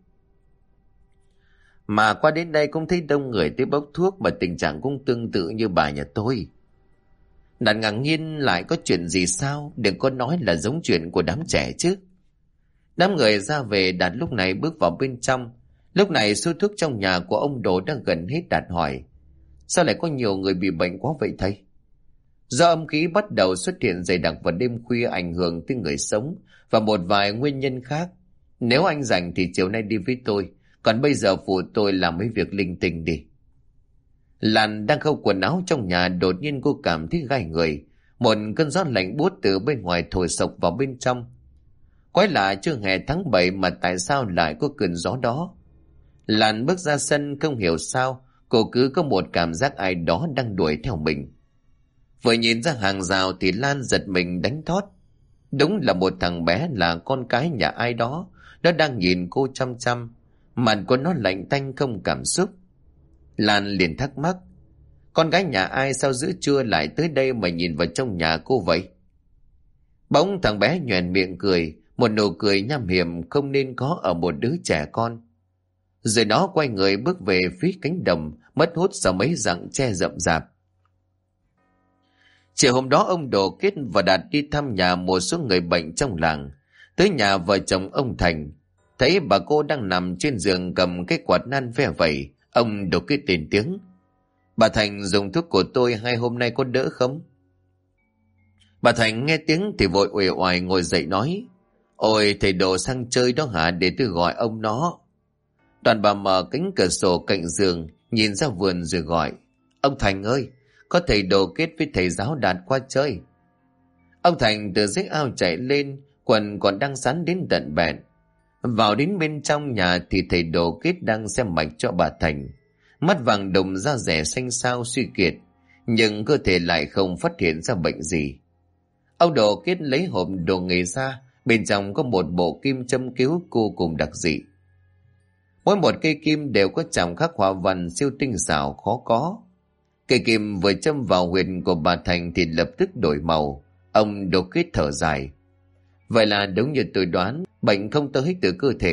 Mà qua đến đây cũng thấy đông người tới bốc thuốc, mà tình trạng cũng tương tự như bà nhà tôi. Đạt ngạc nhiên, lại có chuyện gì sao? Đừng có nói là giống chuyện của đám trẻ chứ. Đám người ra về, Đạt lúc này bước vào bên trong. Lúc này số thuốc trong nhà của ông Đồ đang gần hết. Đạt hỏi: sao lại có nhiều người bị bệnh quá vậy thầy? Do âm khí bắt đầu xuất hiện dày đặc vào đêm khuya, ảnh hưởng tới người sống, và một vài nguyên nhân khác. Nếu anh rảnh thì chiều nay đi với tôi, còn bây giờ phụ tôi làm mấy việc linh tinh đi. Lan đang khâu quần áo trong nhà, đột nhiên cô cảm thấy gai người. Một cơn gió lạnh buốt từ bên ngoài thổi sộc vào bên trong. Quái lạ, chưa hè tháng 7 mà tại sao lại có cơn gió đó? Lan bước ra sân, không hiểu sao cô cứ có một cảm giác ai đó đang đuổi theo mình. Vừa nhìn ra hàng rào thì Lan giật mình đánh thót. Đúng là một thằng bé, là con cái nhà ai đó. Nó đang nhìn cô chăm chăm, mặt của nó lạnh tanh không cảm xúc. Lan liền thắc mắc: con gái nhà ai sao giữa trưa lại tới đây mà nhìn vào trong nhà cô vậy? Bỗng thằng bé nhoẻn miệng cười, một nụ cười nham hiểm không nên có ở một đứa trẻ con. Rồi nó quay người bước về phía cánh đồng, mất hút sau mấy rặng tre rậm rạp. Chiều hôm đó, ông Đồ Kết và Đạt đi thăm nhà một số người bệnh trong làng. Tới nhà vợ chồng ông Thành, thấy bà cô đang nằm trên giường cầm cái quạt nan ve vẩy. Ông Đồ Kết lên tiếng: bà Thành, dùng thuốc của tôi 2 hôm nay có đỡ không? Bà Thành nghe tiếng thì vội uể oải ngồi dậy nói: ôi, thầy Đồ sang chơi đó hả? Để tôi gọi ông nó. Đoàn bà mở cánh cửa sổ cạnh giường nhìn ra vườn rồi gọi: ông Thành ơi, có thầy Đồ Kết với thầy giáo Đạt qua chơi. Ông Thành từ dưới ao chạy lên, quần còn đang sắn đến tận bẹn. Vào đến bên trong nhà thì thầy Đồ Kết đang xem mạch cho bà Thành. Mắt vàng đồng, da rẻ xanh xao suy kiệt, nhưng cơ thể lại không phát hiện ra bệnh gì. Ông Đồ Kết lấy hộp đồ nghề ra, bên trong có một bộ kim châm cứu vô cùng đặc dị. Mỗi một cây kim đều có chạm khắc hoa văn siêu tinh xảo khó có. Cây kim vừa châm vào huyệt của bà Thành thì lập tức đổi màu. Ông Đồ Kết thở dài: vậy là đúng như tôi đoán, bệnh không tới từ cơ thể,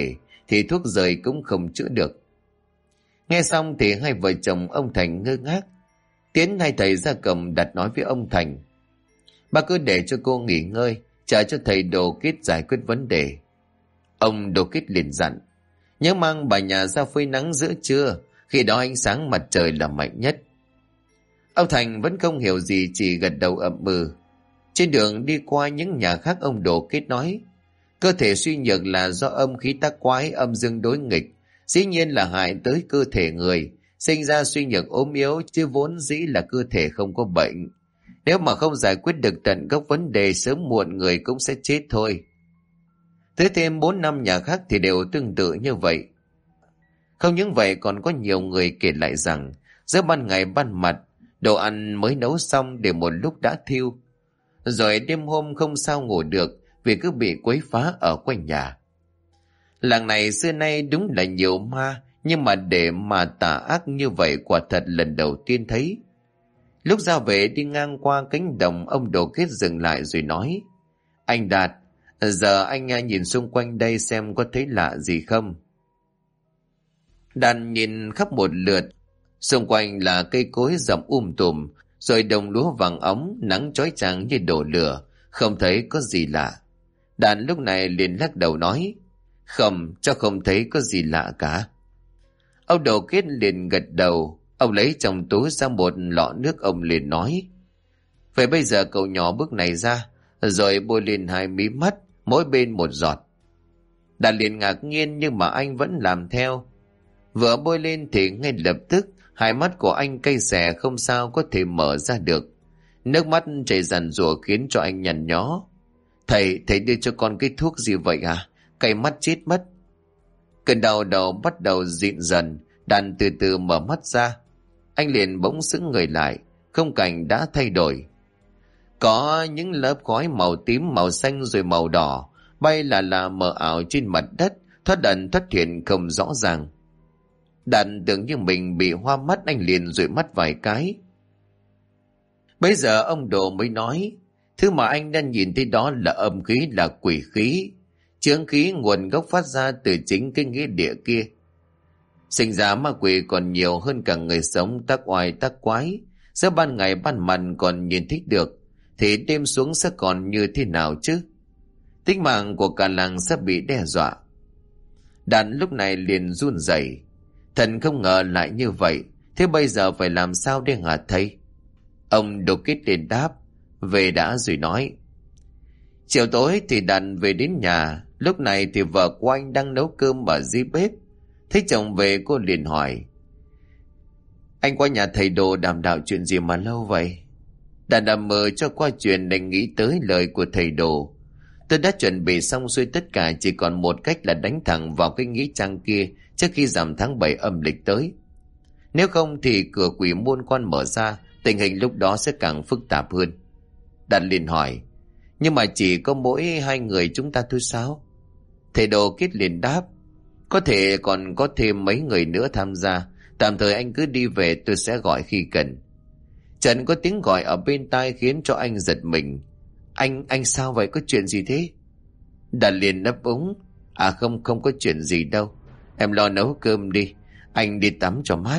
thì thuốc rời cũng không chữa được. Nghe xong thì hai vợ chồng ông Thành ngơ ngác. Tiến hai thầy ra cổng đặt nói với ông Thành: "Ba cứ để cho cô nghỉ ngơi, chờ cho thầy Đồ Kít giải quyết vấn đề." Ông Đồ Kít liền dặn: "Nhớ mang bà nhà ra phơi nắng giữa trưa, khi đó ánh sáng mặt trời là mạnh nhất." Ông Thành vẫn không hiểu gì, chỉ gật đầu ậm ừ. Trên đường đi qua những nhà khác, ông Đồ Kít nói: "Cơ thể suy nhược là do âm khí tác quái, âm dương đối nghịch, dĩ nhiên là hại tới cơ thể người, sinh ra suy nhược ốm yếu, chứ vốn dĩ là cơ thể không có bệnh. Nếu mà không giải quyết được tận gốc vấn đề, sớm muộn người cũng sẽ chết thôi." Tới thêm 4-5 nhà khác thì đều tương tự như vậy. Không những vậy, còn có nhiều người kể lại rằng giữa ban ngày ban mặt, đồ ăn mới nấu xong để một lúc đã thiêu, rồi đêm hôm không sao ngủ được vì cứ bị quấy phá ở quanh nhà. Làng này xưa nay đúng là nhiều ma, nhưng mà để mà tà ác như vậy quả thật lần đầu tiên thấy. Lúc ra về đi ngang qua cánh đồng, ông Đồ Kết dừng lại rồi nói: "Anh Đạt, giờ anh nhìn xung quanh đây xem có thấy lạ gì không." Đạt nhìn khắp một lượt, xung quanh là cây cối rậm tùm, rồi đồng lúa vàng óng, nắng chói chang như đổ lửa, không thấy có gì lạ. Đạt lúc này liền lắc đầu nói: "Không, cháu không thấy có gì lạ cả." Ông Đồ Kết liền gật đầu. Ông lấy trong túi ra một lọ nước, ông liền nói: "Vậy bây giờ cậu nhỏ bước này ra, rồi bôi lên 2 mí mắt, mỗi bên 1 giọt." Đạt liền ngạc nhiên nhưng mà anh vẫn làm theo. Vừa bôi lên thì ngay lập tức 2 mắt của anh cay xè, không sao có thể mở ra được. Nước mắt chảy ràn rủa khiến cho anh nhăn nhó. Thầy đưa cho con cái thuốc gì vậy à? Cay mắt chết mất." Cơn đau đầu bắt đầu dịn dần. Đàn từ từ mở mắt ra. Anh liền bỗng sững người lại. Khung cảnh đã thay đổi. Có những lớp khói màu tím, màu xanh rồi màu đỏ bay là mờ ảo trên mặt đất, thoát ẩn thoát hiện không rõ ràng. Đàn tưởng như mình bị hoa mắt, anh liền dụi mắt vài cái. Bây giờ ông Đồ mới nói: "Thứ mà anh đang nhìn thấy đó là âm khí, là quỷ khí. Chướng khí nguồn gốc phát ra từ chính cái nghĩa địa kia. Sinh ra ma quỷ còn nhiều hơn cả người sống, tác oai tác quái. Giữa ban ngày ban mặt còn nhìn thích được, thì đêm xuống sẽ còn như thế nào chứ? Tính mạng của cả làng sẽ bị đe dọa." Đàn lúc này liền run rẩy. Thần không ngờ lại như vậy. Thế bây giờ phải làm sao để hả thầy? Ông Đồ Kết liền đáp: "Về đã rồi nói." Chiều tối thì Đàn về đến nhà. Lúc này thì vợ của anh đang nấu cơm ở dưới bếp. Thấy chồng về, cô liền hỏi: "Anh qua nhà thầy Đồ đàm đạo chuyện gì mà lâu vậy?" Đàn nằm mơ cho qua chuyện để nghĩ tới lời của thầy Đồ. "Tôi đã chuẩn bị xong xuôi tất cả, chỉ còn một cách là đánh thẳng vào cái nghĩa trang kia trước khi rằm tháng 7 âm lịch tới. Nếu không thì cửa quỷ môn quan mở ra, tình hình lúc đó sẽ càng phức tạp hơn." Đàn liền hỏi: "Nhưng mà chỉ có mỗi 2 người chúng ta thôi sao?" Thầy Đồ Kết liền đáp: "Có thể còn có thêm mấy người nữa tham gia. Tạm thời anh cứ đi về, tôi sẽ gọi khi cần." Trần có tiếng gọi ở bên tai khiến cho anh giật mình. Anh sao vậy, có chuyện gì thế?" Đàn liền ấp úng: Không có chuyện gì đâu. Em lo nấu cơm đi, anh đi tắm cho mát."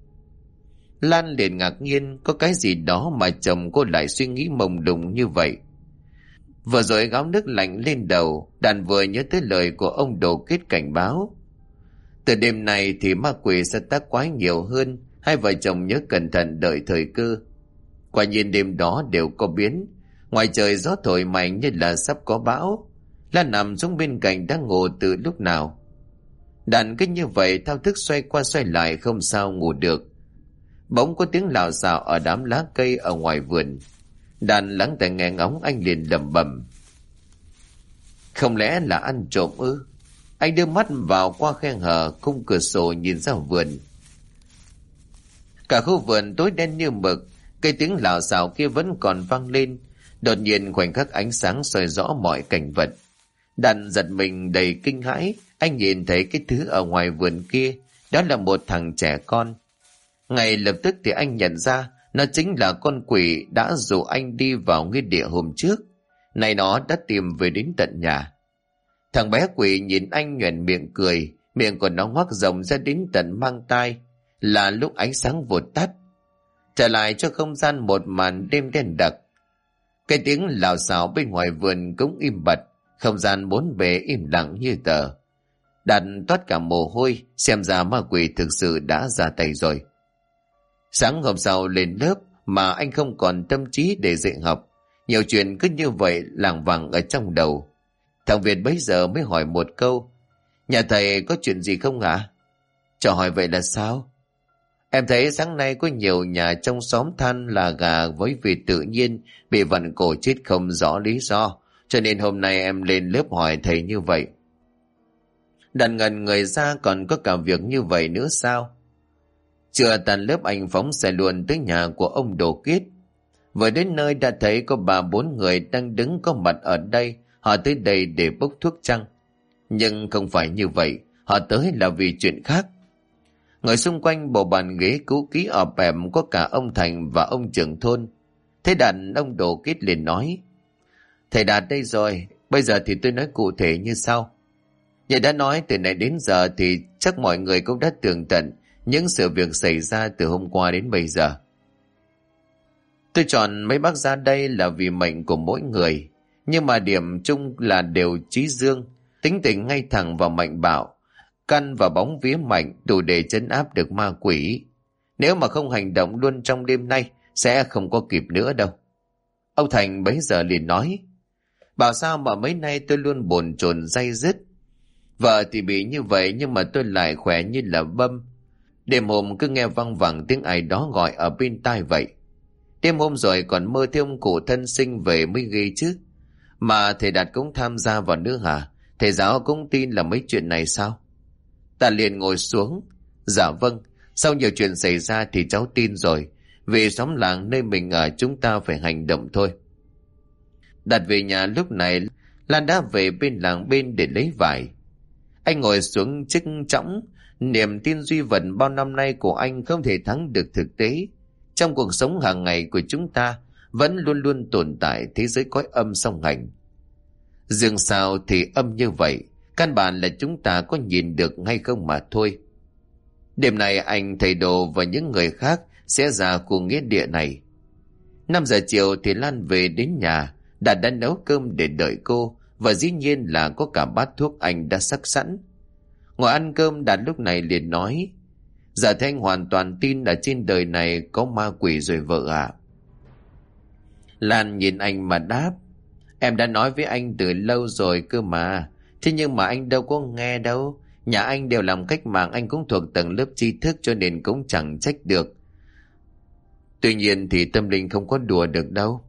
Lan liền ngạc nhiên, có cái gì đó mà chồng cô lại suy nghĩ mông lung như vậy. Vừa rồi gáo nước lạnh lên đầu, Đàn vừa nhớ tới lời của ông Đồ Kết cảnh báo. Từ đêm này thì ma quỷ sẽ tác quái nhiều hơn. Hai vợ chồng nhớ cẩn thận đợi thời cơ. Quả nhiên đêm đó đều có biến. Ngoài trời gió thổi mạnh như là sắp có bão. Lan nằm xuống bên cạnh đã ngủ từ lúc nào. Đàn cứ như vậy thao thức xoay qua xoay lại, không sao ngủ được. Bỗng có tiếng lạo xạo ở đám lá cây ở ngoài vườn. Đàn lắng tai nghe ngóng, anh liền lẩm bẩm: "Không lẽ là ăn trộm ư?" Anh đưa mắt vào qua khe hở khung cửa sổ nhìn ra vườn. Cả khu vườn tối đen như mực. Cây tiếng lạo xạo kia vẫn còn vang lên. Đột nhiên khoảnh khắc ánh sáng soi rõ mọi cảnh vật. Đàn giật mình đầy kinh hãi. Anh nhìn thấy cái thứ ở ngoài vườn kia, đó là một thằng trẻ con. Ngay lập tức thì anh nhận ra nó chính là con quỷ đã dụ anh đi vào nghĩa địa hôm trước. Này nó đã tìm về đến tận nhà. Thằng bé Quỷ nhìn anh nhoẻn miệng cười, miệng của nó ngoác rộng ra đến tận mang tai, là lúc ánh sáng vụt tắt, trở lại cho không gian một màn đêm đen đặc. Cái tiếng lào xào bên ngoài vườn cũng im bặt, không gian bốn bề im lặng như tờ. Đạt toát cả mồ hôi, xem ra ma quỷ thực sự đã ra tay rồi. Sáng hôm sau lên lớp mà anh không còn tâm trí để dạy học. Nhiều chuyện cứ như vậy lảng vảng ở trong đầu. Thằng Việt bấy giờ mới hỏi một câu: nhà thầy có chuyện gì không ạ? Cho hỏi vậy là sao? Em thấy sáng nay có nhiều nhà trong xóm than là gà với vịt tự nhiên bị vặn cổ chết không rõ lý do, cho nên hôm nay em lên lớp hỏi thầy như vậy. Đàn ngần người ra, còn có cả việc như vậy nữa sao? Chưa tàn lớp anh phóng xe luôn tới nhà của ông Đồ Kiết. Vừa đến nơi đã thấy có 3-4 người đang đứng có mặt ở đây. Họ tới đây để bốc thuốc trăng. Nhưng không phải như vậy, họ tới là vì chuyện khác. Ngồi xung quanh bộ bàn ghế cũ kỹ ọp ẹp có cả ông Thành và ông trưởng thôn. Thế đàn ông Đồ Kiết liền nói: thầy Đạt đây rồi, bây giờ thì tôi nói cụ thể như sau. Như đã nói, từ nay đến giờ thì chắc mọi người cũng đã tường tận những sự việc xảy ra từ hôm qua đến bây giờ. Tôi chọn mấy bác ra đây là vì mệnh của mỗi người, nhưng mà điểm chung là đều trí dương, tính tình ngay thẳng và mạnh bạo, căn và bóng vía mạnh đủ để trấn áp được ma quỷ. Nếu mà không hành động luôn trong đêm nay sẽ không có kịp nữa đâu. Ông Thành bấy giờ liền nói: bảo sao mà mấy nay tôi luôn bồn chồn day dứt. Vợ thì bị như vậy nhưng mà tôi lại khỏe như là bâm. Đêm hôm cứ nghe văng vẳng tiếng ai đó gọi ở bên tai vậy. Đêm hôm rồi còn mơ thấy ông cụ thân sinh về mới ghê chứ. Mà thầy Đạt cũng tham gia vào nữa hả? Thầy giáo cũng tin là mấy chuyện này sao? Ta liền ngồi xuống. Dạ vâng, sau nhiều chuyện xảy ra thì cháu tin rồi. Vì xóm làng nơi mình ở chúng ta phải hành động thôi. Đạt về nhà lúc này, Lan đã về bên làng bên để lấy vải. Anh ngồi xuống chức trõng, niềm tin duy vật bao năm nay của anh không thể thắng được thực tế. Trong cuộc sống hàng ngày của chúng ta vẫn luôn luôn tồn tại thế giới cõi âm song hành. Dường sao thì âm như vậy, căn bản là chúng ta có nhìn được hay không mà thôi. Đêm nay anh, thầy Đồ và những người khác sẽ ra khu nghĩa địa này. 5 giờ chiều thì Lan về đến nhà, đã nấu cơm để đợi cô, và dĩ nhiên là có cả bát thuốc anh đã sắc sẵn. Ngồi ăn cơm, Đạt lúc này liền nói: dạ thì anh hoàn toàn tin là trên đời này có ma quỷ rồi vợ ạ. Lan nhìn anh mà đáp: em đã nói với anh từ lâu rồi cơ mà. Thế nhưng mà anh đâu có nghe đâu. Nhà anh đều làm cách mạng, anh cũng thuộc tầng lớp tri thức cho nên cũng chẳng trách được. Tuy nhiên thì tâm linh không có đùa được đâu.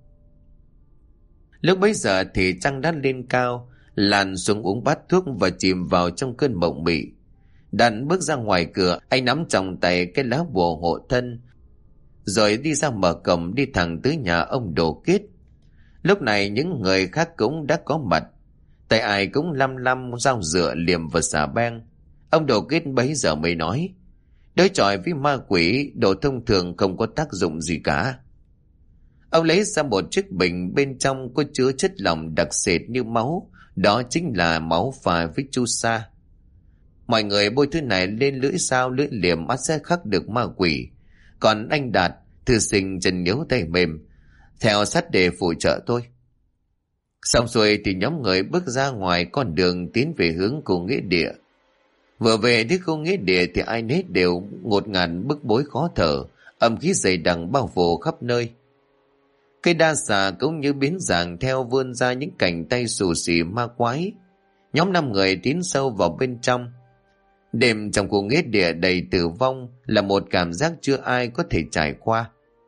Lúc bấy giờ thì trăng đã lên cao. Lan xuống uống bát thuốc và chìm vào trong cơn mộng mị. Đàn bước ra ngoài cửa, anh nắm trong tay cái lá bùa hộ thân, rồi đi ra mở cổng đi thẳng tới nhà ông Đồ Kiết. Lúc này những người khác cũng đã có mặt, tay ai cũng lăm lăm dao dựa liềm và xà beng. Ông Đồ Kiết bấy giờ mới nói: đối chọi với ma quỷ, đồ thông thường không có tác dụng gì cả. Ông lấy ra một chiếc bình, bên trong có chứa chất lỏng đặc sệt như máu, đó chính là máu pha với chu sa. Mọi người bôi thứ này lên lưỡi dao lưỡi liềm ắt sẽ khắc được ma quỷ. Còn anh Đạt, thư sinh chân yếu tay mềm, theo sát để phụ trợ tôi. Xong xuôi thì nhóm người bước ra ngoài con đường tiến về hướng khu nghĩa địa. Vừa về đến khu nghĩa địa thì ai nấy đều ngột ngạt bức bối khó thở, âm khí dày đặc bao phủ khắp nơi. Cây đa xà cũng như biến dạng theo vươn ra những cành tay xù xì ma quái. Nhóm 5 người tiến sâu vào bên trong. Đêm trong khu nghĩa địa đầy tử vong là một cảm giác chưa ai có thể trải qua.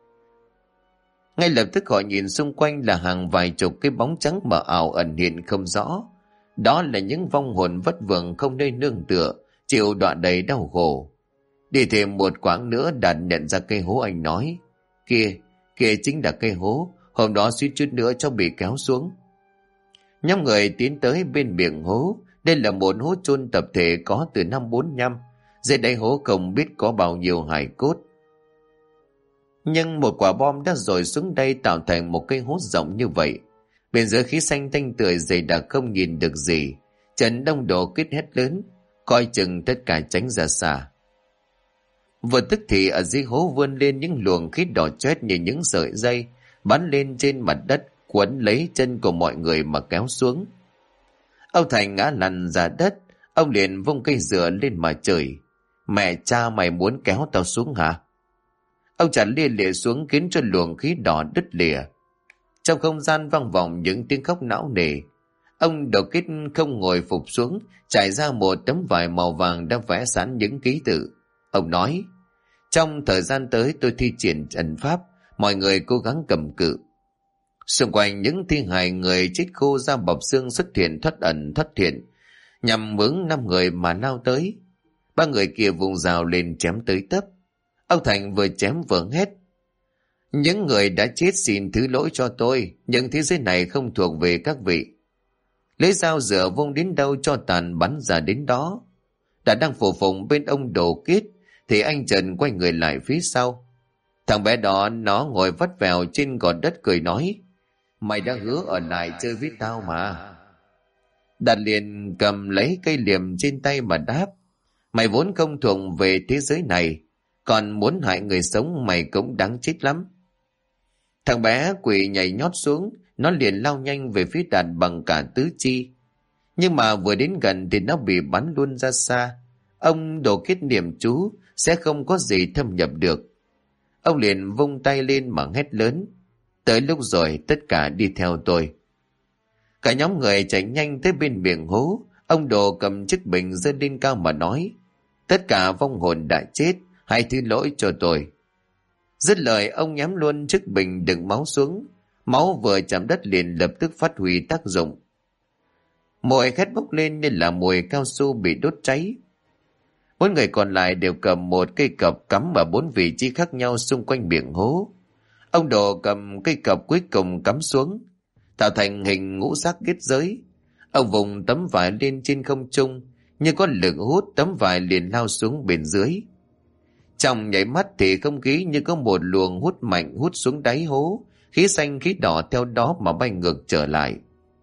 Ngay lập tức họ nhìn xung quanh là hàng vài chục cái bóng trắng mờ ảo ẩn hiện không rõ. Đó là những vong hồn vất vưởng không nơi nương tựa, chịu đọa đầy đau khổ. Đi thêm một quãng nữa, Đạt nhận ra cây hố. Anh nói: kia chính là cây hố hôm đó suýt chút nữa cháu bị kéo xuống. Nhóm người tiến tới bên miệng hố. Đây là một hố chôn tập thể có từ năm 45. Dưới đáy hố không biết có bao nhiêu hài cốt. Nhưng một quả bom đã dội xuống đây tạo thành một cái hố rộng như vậy. Bên dưới khí xanh tanh tươi dày đặc không nhìn được gì, Trần Đông Đồ kết hét lớn, coi chừng tất cả tránh ra xa. Vừa tức thì ở dưới hố vươn lên những luồng khí đỏ chót như những sợi dây, bắn lên trên mặt đất, quấn lấy chân của mọi người mà kéo xuống. Ông Thành ngã lăn ra đất, ông liền vung cây dựa lên mà chửi, mẹ cha mày muốn kéo tao xuống hả? Ông chặt lia lịa xuống khiến cho luồng khí đỏ đứt lìa. Trong không gian vang vọng những tiếng khóc não nề. Ông Đầu Kết không ngồi phục xuống, trải ra một tấm vải màu vàng đã vẽ sẵn những ký tự. Ông nói, trong thời gian tới tôi thi triển ẩn pháp, mọi người cố gắng cầm cự. Xung quanh những thi hài người chết khô da bọc xương xuất hiện thoát ẩn thoát hiện, nhằm hướng 5 người mà lao tới. 3 người kia vùng rào lên chém tới tấp. Ông Thành vừa chém vừa hét, những người đã chết xin thứ lỗi cho tôi, những thế giới này không thuộc về các vị. Lấy dao dựa vung đến đâu cho tàn bắn ra đến đó. Đã đang phổ phụng bên ông Đồ Kết thì anh Trần quay người lại phía sau. Thằng bé đó nó ngồi vắt vẻo trên gò đất cười nói, mày đã hứa ở lại chơi với tao mà. Đạt liền cầm lấy cây liềm trên tay mà đáp, mày vốn không thuộc về thế giới này, còn muốn hại người sống mày cũng đáng chết lắm. Thằng bé quỷ nhảy nhót xuống, nó liền lao nhanh về phía Đạt bằng cả tứ chi. Nhưng mà vừa đến gần thì nó bị bắn luôn ra xa. Ông Đồ Kết niệm chú sẽ không có gì thâm nhập được. Ông liền vung tay lên mà hét lớn, tới lúc rồi, tất cả đi theo tôi. Cả nhóm người chạy nhanh tới bên miệng hố. Ông Đồ cầm chiếc bình giơ lên cao mà nói, tất cả vong hồn đã chết, hãy thứ lỗi cho tôi. Dứt lời ông nhắm luôn chiếc bình đựng máu xuống. Máu vừa chạm đất liền lập tức phát huy tác dụng. Mùi khét bốc lên như là mùi cao su bị đốt cháy. 4 người còn lại đều cầm một cây cọc cắm ở 4 vị trí khác nhau xung quanh miệng hố. Ông Đồ cầm cây cọc cuối cùng cắm xuống, tạo thành hình ngũ giác kết giới. Ông vùng tấm vải lên trên không trung, như có lực hút, tấm vải liền lao xuống bên dưới. Trong nháy mắt thì không khí như có một luồng hút mạnh hút xuống đáy hố, khí xanh khí đỏ theo đó mà bay ngược trở lại.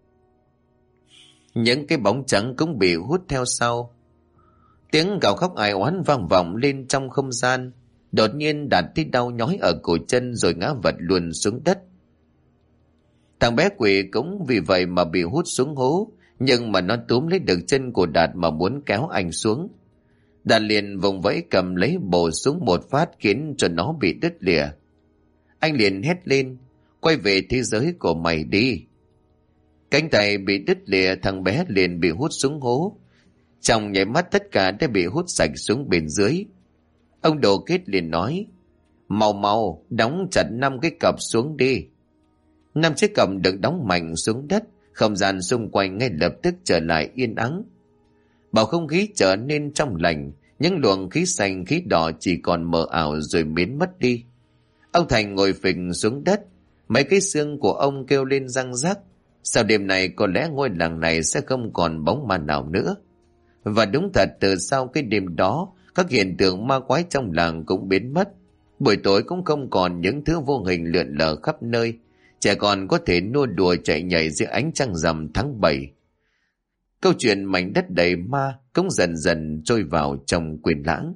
Những cái bóng trắng cũng bị hút theo sau. Tiếng gào khóc ai oán vang vọng lên trong không gian. Đột nhiên Đạt thấy đau nhói ở cổ chân rồi ngã vật luôn xuống đất. Thằng bé quỷ cũng vì vậy mà bị hút xuống hố, nhưng mà nó túm lấy được chân của Đạt mà muốn kéo anh xuống. Đạt liền vùng vẫy cầm lấy bổ súng một phát khiến cho nó bị đứt lìa. Anh liền hét lên, quay về thế giới của mày đi. Cánh tay bị đứt lìa, thằng bé liền bị hút xuống hố. Trong nháy mắt tất cả đã bị hút sạch xuống bên dưới. Ông Đồ Kết liền nói, mau mau đóng chặt 5 cái cọc xuống đi. 5 chiếc cọc được đóng mạnh xuống đất, không gian xung quanh ngay lập tức trở lại yên ắng. Bầu không khí trở nên trong lành, những luồng khí xanh khí đỏ chỉ còn mờ ảo rồi biến mất đi. Ông Thành ngồi phịch xuống đất, mấy cái xương của ông kêu lên răng rắc. Sau đêm này có lẽ ngôi làng này sẽ không còn bóng ma nào nữa. Và đúng thật, từ sau cái đêm đó, các hiện tượng ma quái trong làng cũng biến mất. Buổi tối cũng không còn những thứ vô hình lượn lờ khắp nơi. Trẻ con có thể nô đùa chạy nhảy dưới ánh trăng rằm tháng 7. Câu chuyện mảnh đất đầy ma cũng dần dần trôi vào trong quên lãng.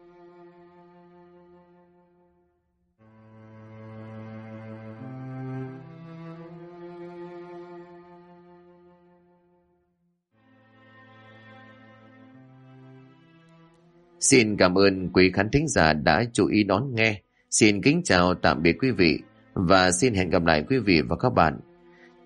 Xin cảm ơn quý khán thính giả đã chú ý đón nghe. Xin kính chào tạm biệt quý vị và xin hẹn gặp lại quý vị và các bạn